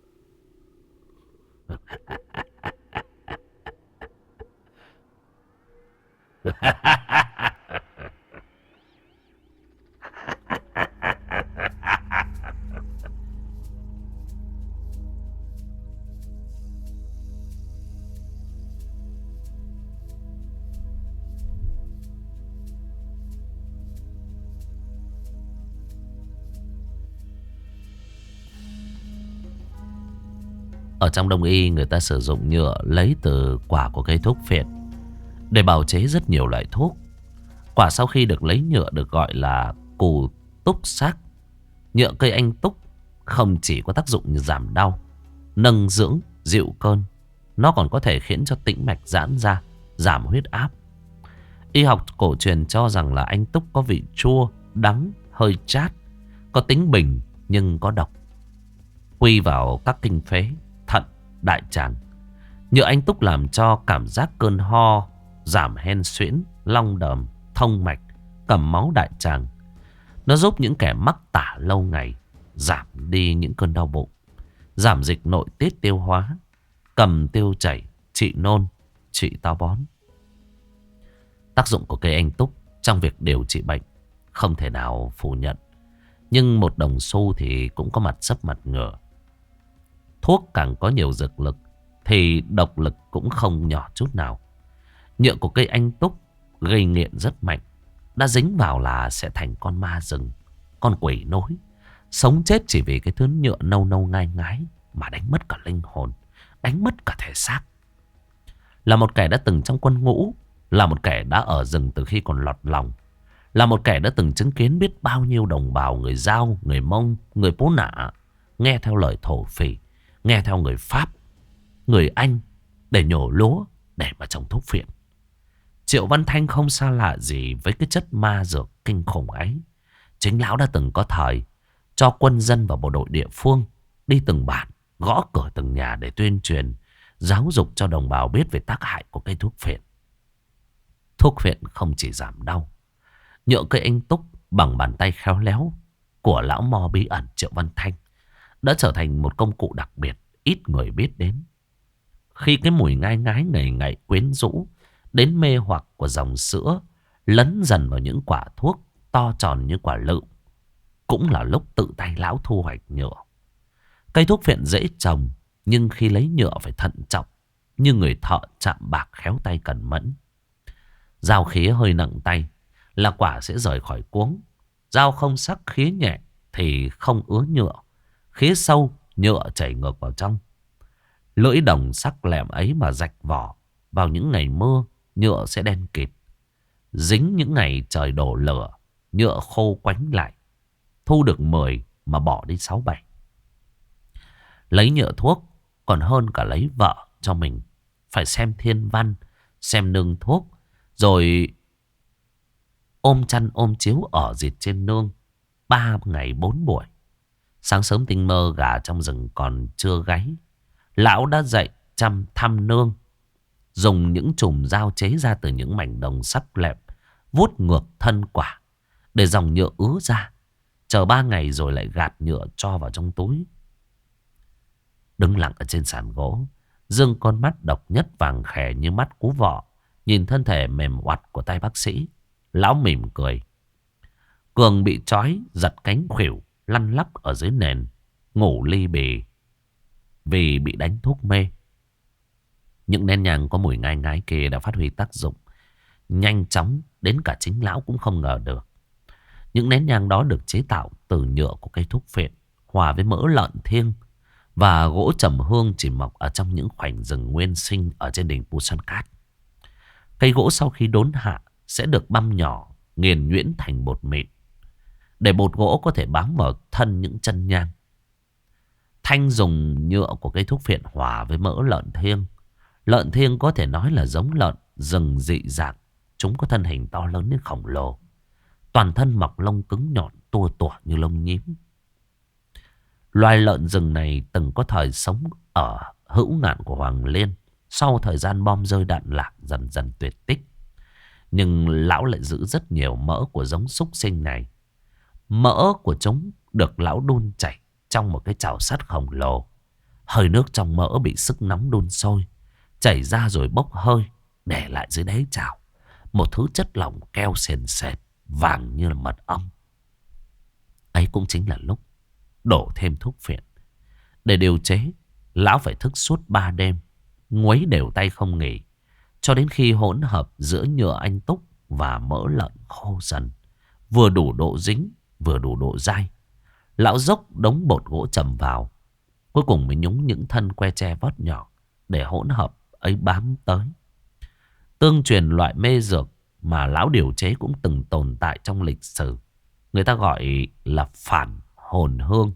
Ở trong đông y người ta sử dụng nhựa lấy từ quả của cây thuốc phiện để bào chế rất nhiều loại thuốc. Quả sau khi được lấy nhựa được gọi là cù túc xác. Nhựa cây anh túc không chỉ có tác dụng như giảm đau, nâng dưỡng, dịu cơn, nó còn có thể khiến cho tĩnh mạch giãn ra, giảm huyết áp. Y học cổ truyền cho rằng là anh túc có vị chua, đắng, hơi chát, có tính bình nhưng có độc. Quy vào các kinh phế, thận, đại tràng. Nhựa anh túc làm cho cảm giác cơn ho, giảm hen suyễn, long đờm, thông mạch, cầm máu đại tràng. Nó giúp những kẻ mắc tả lâu ngày giảm đi những cơn đau bụng, giảm dịch nội tiết tiêu hóa, cầm tiêu chảy, trị nôn, trị táo bón. Tác dụng của cây anh túc trong việc điều trị bệnh không thể nào phủ nhận. Nhưng một đồng xu thì cũng có mặt sấp mặt ngửa. Thuốc càng có nhiều dược lực thì độc lực cũng không nhỏ chút nào. Nhựa của cây anh túc gây nghiện rất mạnh. Đã dính vào là sẽ thành con ma rừng, con quỷ nối, sống chết chỉ vì cái thứ nhựa nâu nâu ngai ngái mà đánh mất cả linh hồn, đánh mất cả thể xác. Là một kẻ đã từng trong quân ngũ, là một kẻ đã ở rừng từ khi còn lọt lòng, là một kẻ đã từng chứng kiến biết bao nhiêu đồng bào người Dao, người Mông, người Pố Nạ nghe theo lời thổ phỉ, nghe theo người Pháp, người Anh để nhổ lúa, để mà trồng thuốc phiện. Triệu Văn Thanh không xa lạ gì với cái chất ma dược kinh khủng ấy. Chính lão đã từng có thời cho quân dân và bộ đội địa phương đi từng bản, gõ cửa từng nhà để tuyên truyền, giáo dục cho đồng bào biết về tác hại của cây thuốc phiện. Thuốc phiện không chỉ giảm đau. Nhựa cây anh túc bằng bàn tay khéo léo của lão mo bí ẩn Triệu Văn Thanh đã trở thành một công cụ đặc biệt ít người biết đến. Khi cái mùi ngai ngái ngậy ngậy quyến rũ đến mê hoặc của dòng sữa lấn dần vào những quả thuốc to tròn như quả lựu, cũng là lúc tự tay lão thu hoạch nhựa. Cây thuốc phiện dễ trồng, nhưng khi lấy nhựa phải thận trọng, như người thợ chạm bạc khéo tay cẩn mẫn. Dao khía hơi nặng tay là quả sẽ rời khỏi cuống. Dao không sắc khía nhẹ thì không ứa nhựa, khía sâu nhựa chảy ngược vào trong. Lưỡi đồng sắc lẹm ấy mà rạch vỏ vào những ngày mưa, nhựa sẽ đen kịt. Dính những ngày trời đổ lửa, nhựa khô quánh lại. Thu được 10 mà bỏ đi 6-7. Lấy nhựa thuốc còn hơn cả lấy vợ cho mình. Phải xem thiên văn, xem nương thuốc, rồi ôm chăn ôm chiếu ở dịt trên nương 3 ngày 4 buổi. Sáng sớm tinh mơ gà trong rừng còn chưa gáy, lão đã dậy thăm nương, dùng những chùm dao chế ra từ những mảnh đồng sắc lẹm, vuốt ngược thân quả để dòng nhựa ứa ra. Chờ 3 ngày rồi lại gạt nhựa cho vào trong túi. Đứng lặng ở trên sàn gỗ, dương con mắt độc nhất vàng khè như mắt cú vọ, nhìn thân thể mềm oặt của tay bác sĩ. Lão mỉm cười. Cường bị trói giật cánh khuỷu, lăn lóc ở dưới nền, ngủ li bì vì bị đánh thuốc mê. Những nén nhang có mùi ngai ngái kia đã phát huy tác dụng, nhanh chóng đến cả chính lão cũng không ngờ được. Những nén nhang đó được chế tạo từ nhựa của cây thuốc phiện, hòa với mỡ lợn thiêng và gỗ trầm hương chỉ mọc ở trong những khoảnh rừng nguyên sinh ở trên đỉnh Busan Cát. Cây gỗ sau khi đốn hạ sẽ được băm nhỏ, nghiền nhuyễn thành bột mịn, để bột gỗ có thể bám vào thân những chân nhang. Thanh dùng nhựa của cây thuốc phiện hòa với mỡ lợn thiêng. Lợn thiêng có thể nói là giống lợn rừng dị dạng. Chúng có thân hình to lớn đến khổng lồ, toàn thân mọc lông cứng nhọn tua tủa như lông nhím. Loài lợn rừng này từng có thời sống ở hữu ngạn của Hoàng Liên. Sau thời gian bom rơi đạn lạc dần dần tuyệt tích, nhưng lão lại giữ rất nhiều mỡ của giống súc sinh này. Mỡ của chúng được lão đun chảy trong một cái chảo sắt khổng lồ. Hơi nước trong mỡ bị sức nóng đun sôi, chảy ra rồi bốc hơi, để lại dưới đáy chảo một thứ chất lỏng keo sền sệt, vàng như là mật ong. Ấy cũng chính là lúc đổ thêm thuốc phiện. Để điều chế, lão phải thức suốt 3 đêm, nguấy đều tay không nghỉ, cho đến khi hỗn hợp giữa nhựa anh túc và mỡ lợn khô dần, vừa đủ độ dính, vừa đủ độ dai. Lão dốc đống bột gỗ trầm vào, cuối cùng mới nhúng những thân que tre vót nhỏ để hỗn hợp ấy bám tới. Tương truyền loại mê dược mà lão điều chế cũng từng tồn tại trong lịch sử. Người ta gọi là phản hồn hương.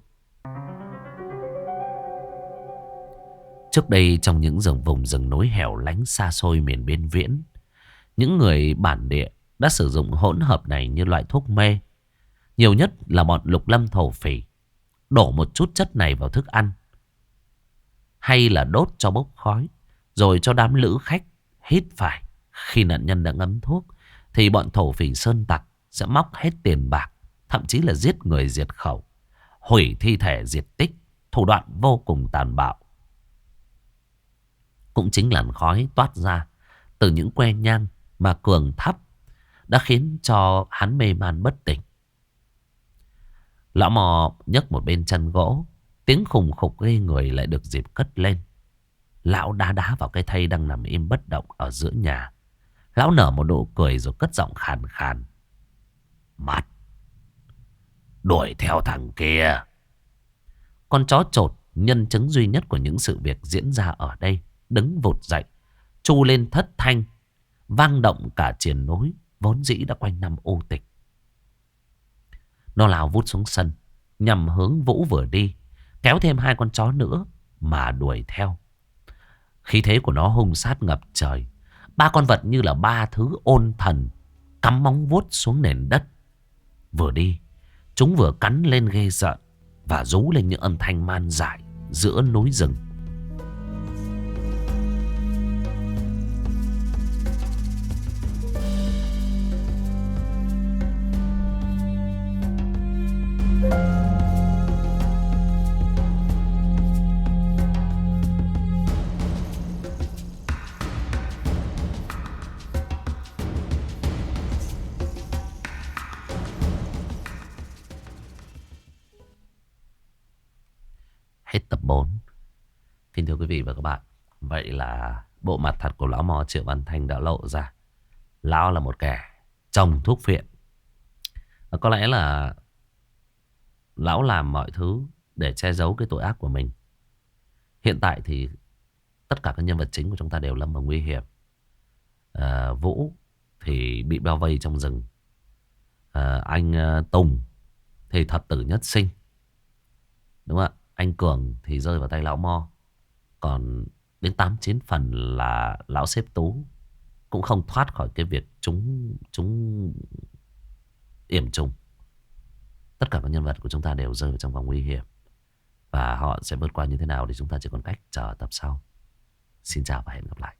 Trước đây trong những vùng rừng núi hẻo lánh xa xôi miền biên viễn, những người bản địa đã sử dụng hỗn hợp này như loại thuốc mê. Nhiều nhất là bọn lục lâm thổ phỉ đổ một chút chất này vào thức ăn, hay là đốt cho bốc khói, rồi cho đám lữ khách hít phải. Khi nạn nhân đã ngấm thuốc thì bọn thổ phỉ sơn tặc sẽ móc hết tiền bạc, thậm chí là giết người diệt khẩu, hủy thi thể diệt tích. Thủ đoạn vô cùng tàn bạo. Cũng chính làn khói toát ra từ những que nhang mà Cường thắp đã khiến cho hắn mê man bất tỉnh. Lão mò nhấc một bên chân gỗ, tiếng khùng khục ghê người lại được dịp cất lên. Lão đá đá vào cái thây đang nằm im bất động ở giữa nhà. Lão nở một nụ cười rồi cất giọng khàn khàn: "Mắt, đuổi theo thằng kia." Con chó chột, nhân chứng duy nhất của những sự việc diễn ra ở đây, đứng vụt dậy, chu lên thất thanh, vang động cả triền núi vốn dĩ đã quanh năm u tịch. Nó lao vút xuống sân, nhằm hướng Vũ vừa đi, kéo thêm 2 con chó nữa mà đuổi theo. Khí thế của nó hung sát ngập trời. 3 con vật như là 3 thứ ôn thần, cắm móng vuốt xuống nền đất. Vừa đi, chúng vừa cắn lên ghê rợn và rú lên những âm thanh man dại giữa núi rừng. Hết tập 4. Kính thưa quý vị và các bạn, vậy là bộ mặt thật của lão mò Triệu Văn Thanh đã lộ ra. Lão là một kẻ trồng thuốc phiện. Và có lẽ là lão làm mọi thứ để che giấu cái tội ác của mình. Hiện tại thì tất cả các nhân vật chính của chúng ta đều lâm vào nguy hiểm. Vũ thì bị bao vây trong rừng. Anh Tùng thì thập tử nhất sinh, đúng không ạ? Anh Cường thì rơi vào tay lão mo. Còn đến 8-9 phần là lão xếp Tú cũng không thoát khỏi cái việc chúng yểm trùng. Tất cả các nhân vật của chúng ta đều rơi vào trong vòng nguy hiểm, và họ sẽ vượt qua như thế nào thì chúng ta chỉ còn cách chờ tập sau. Xin chào và hẹn gặp lại.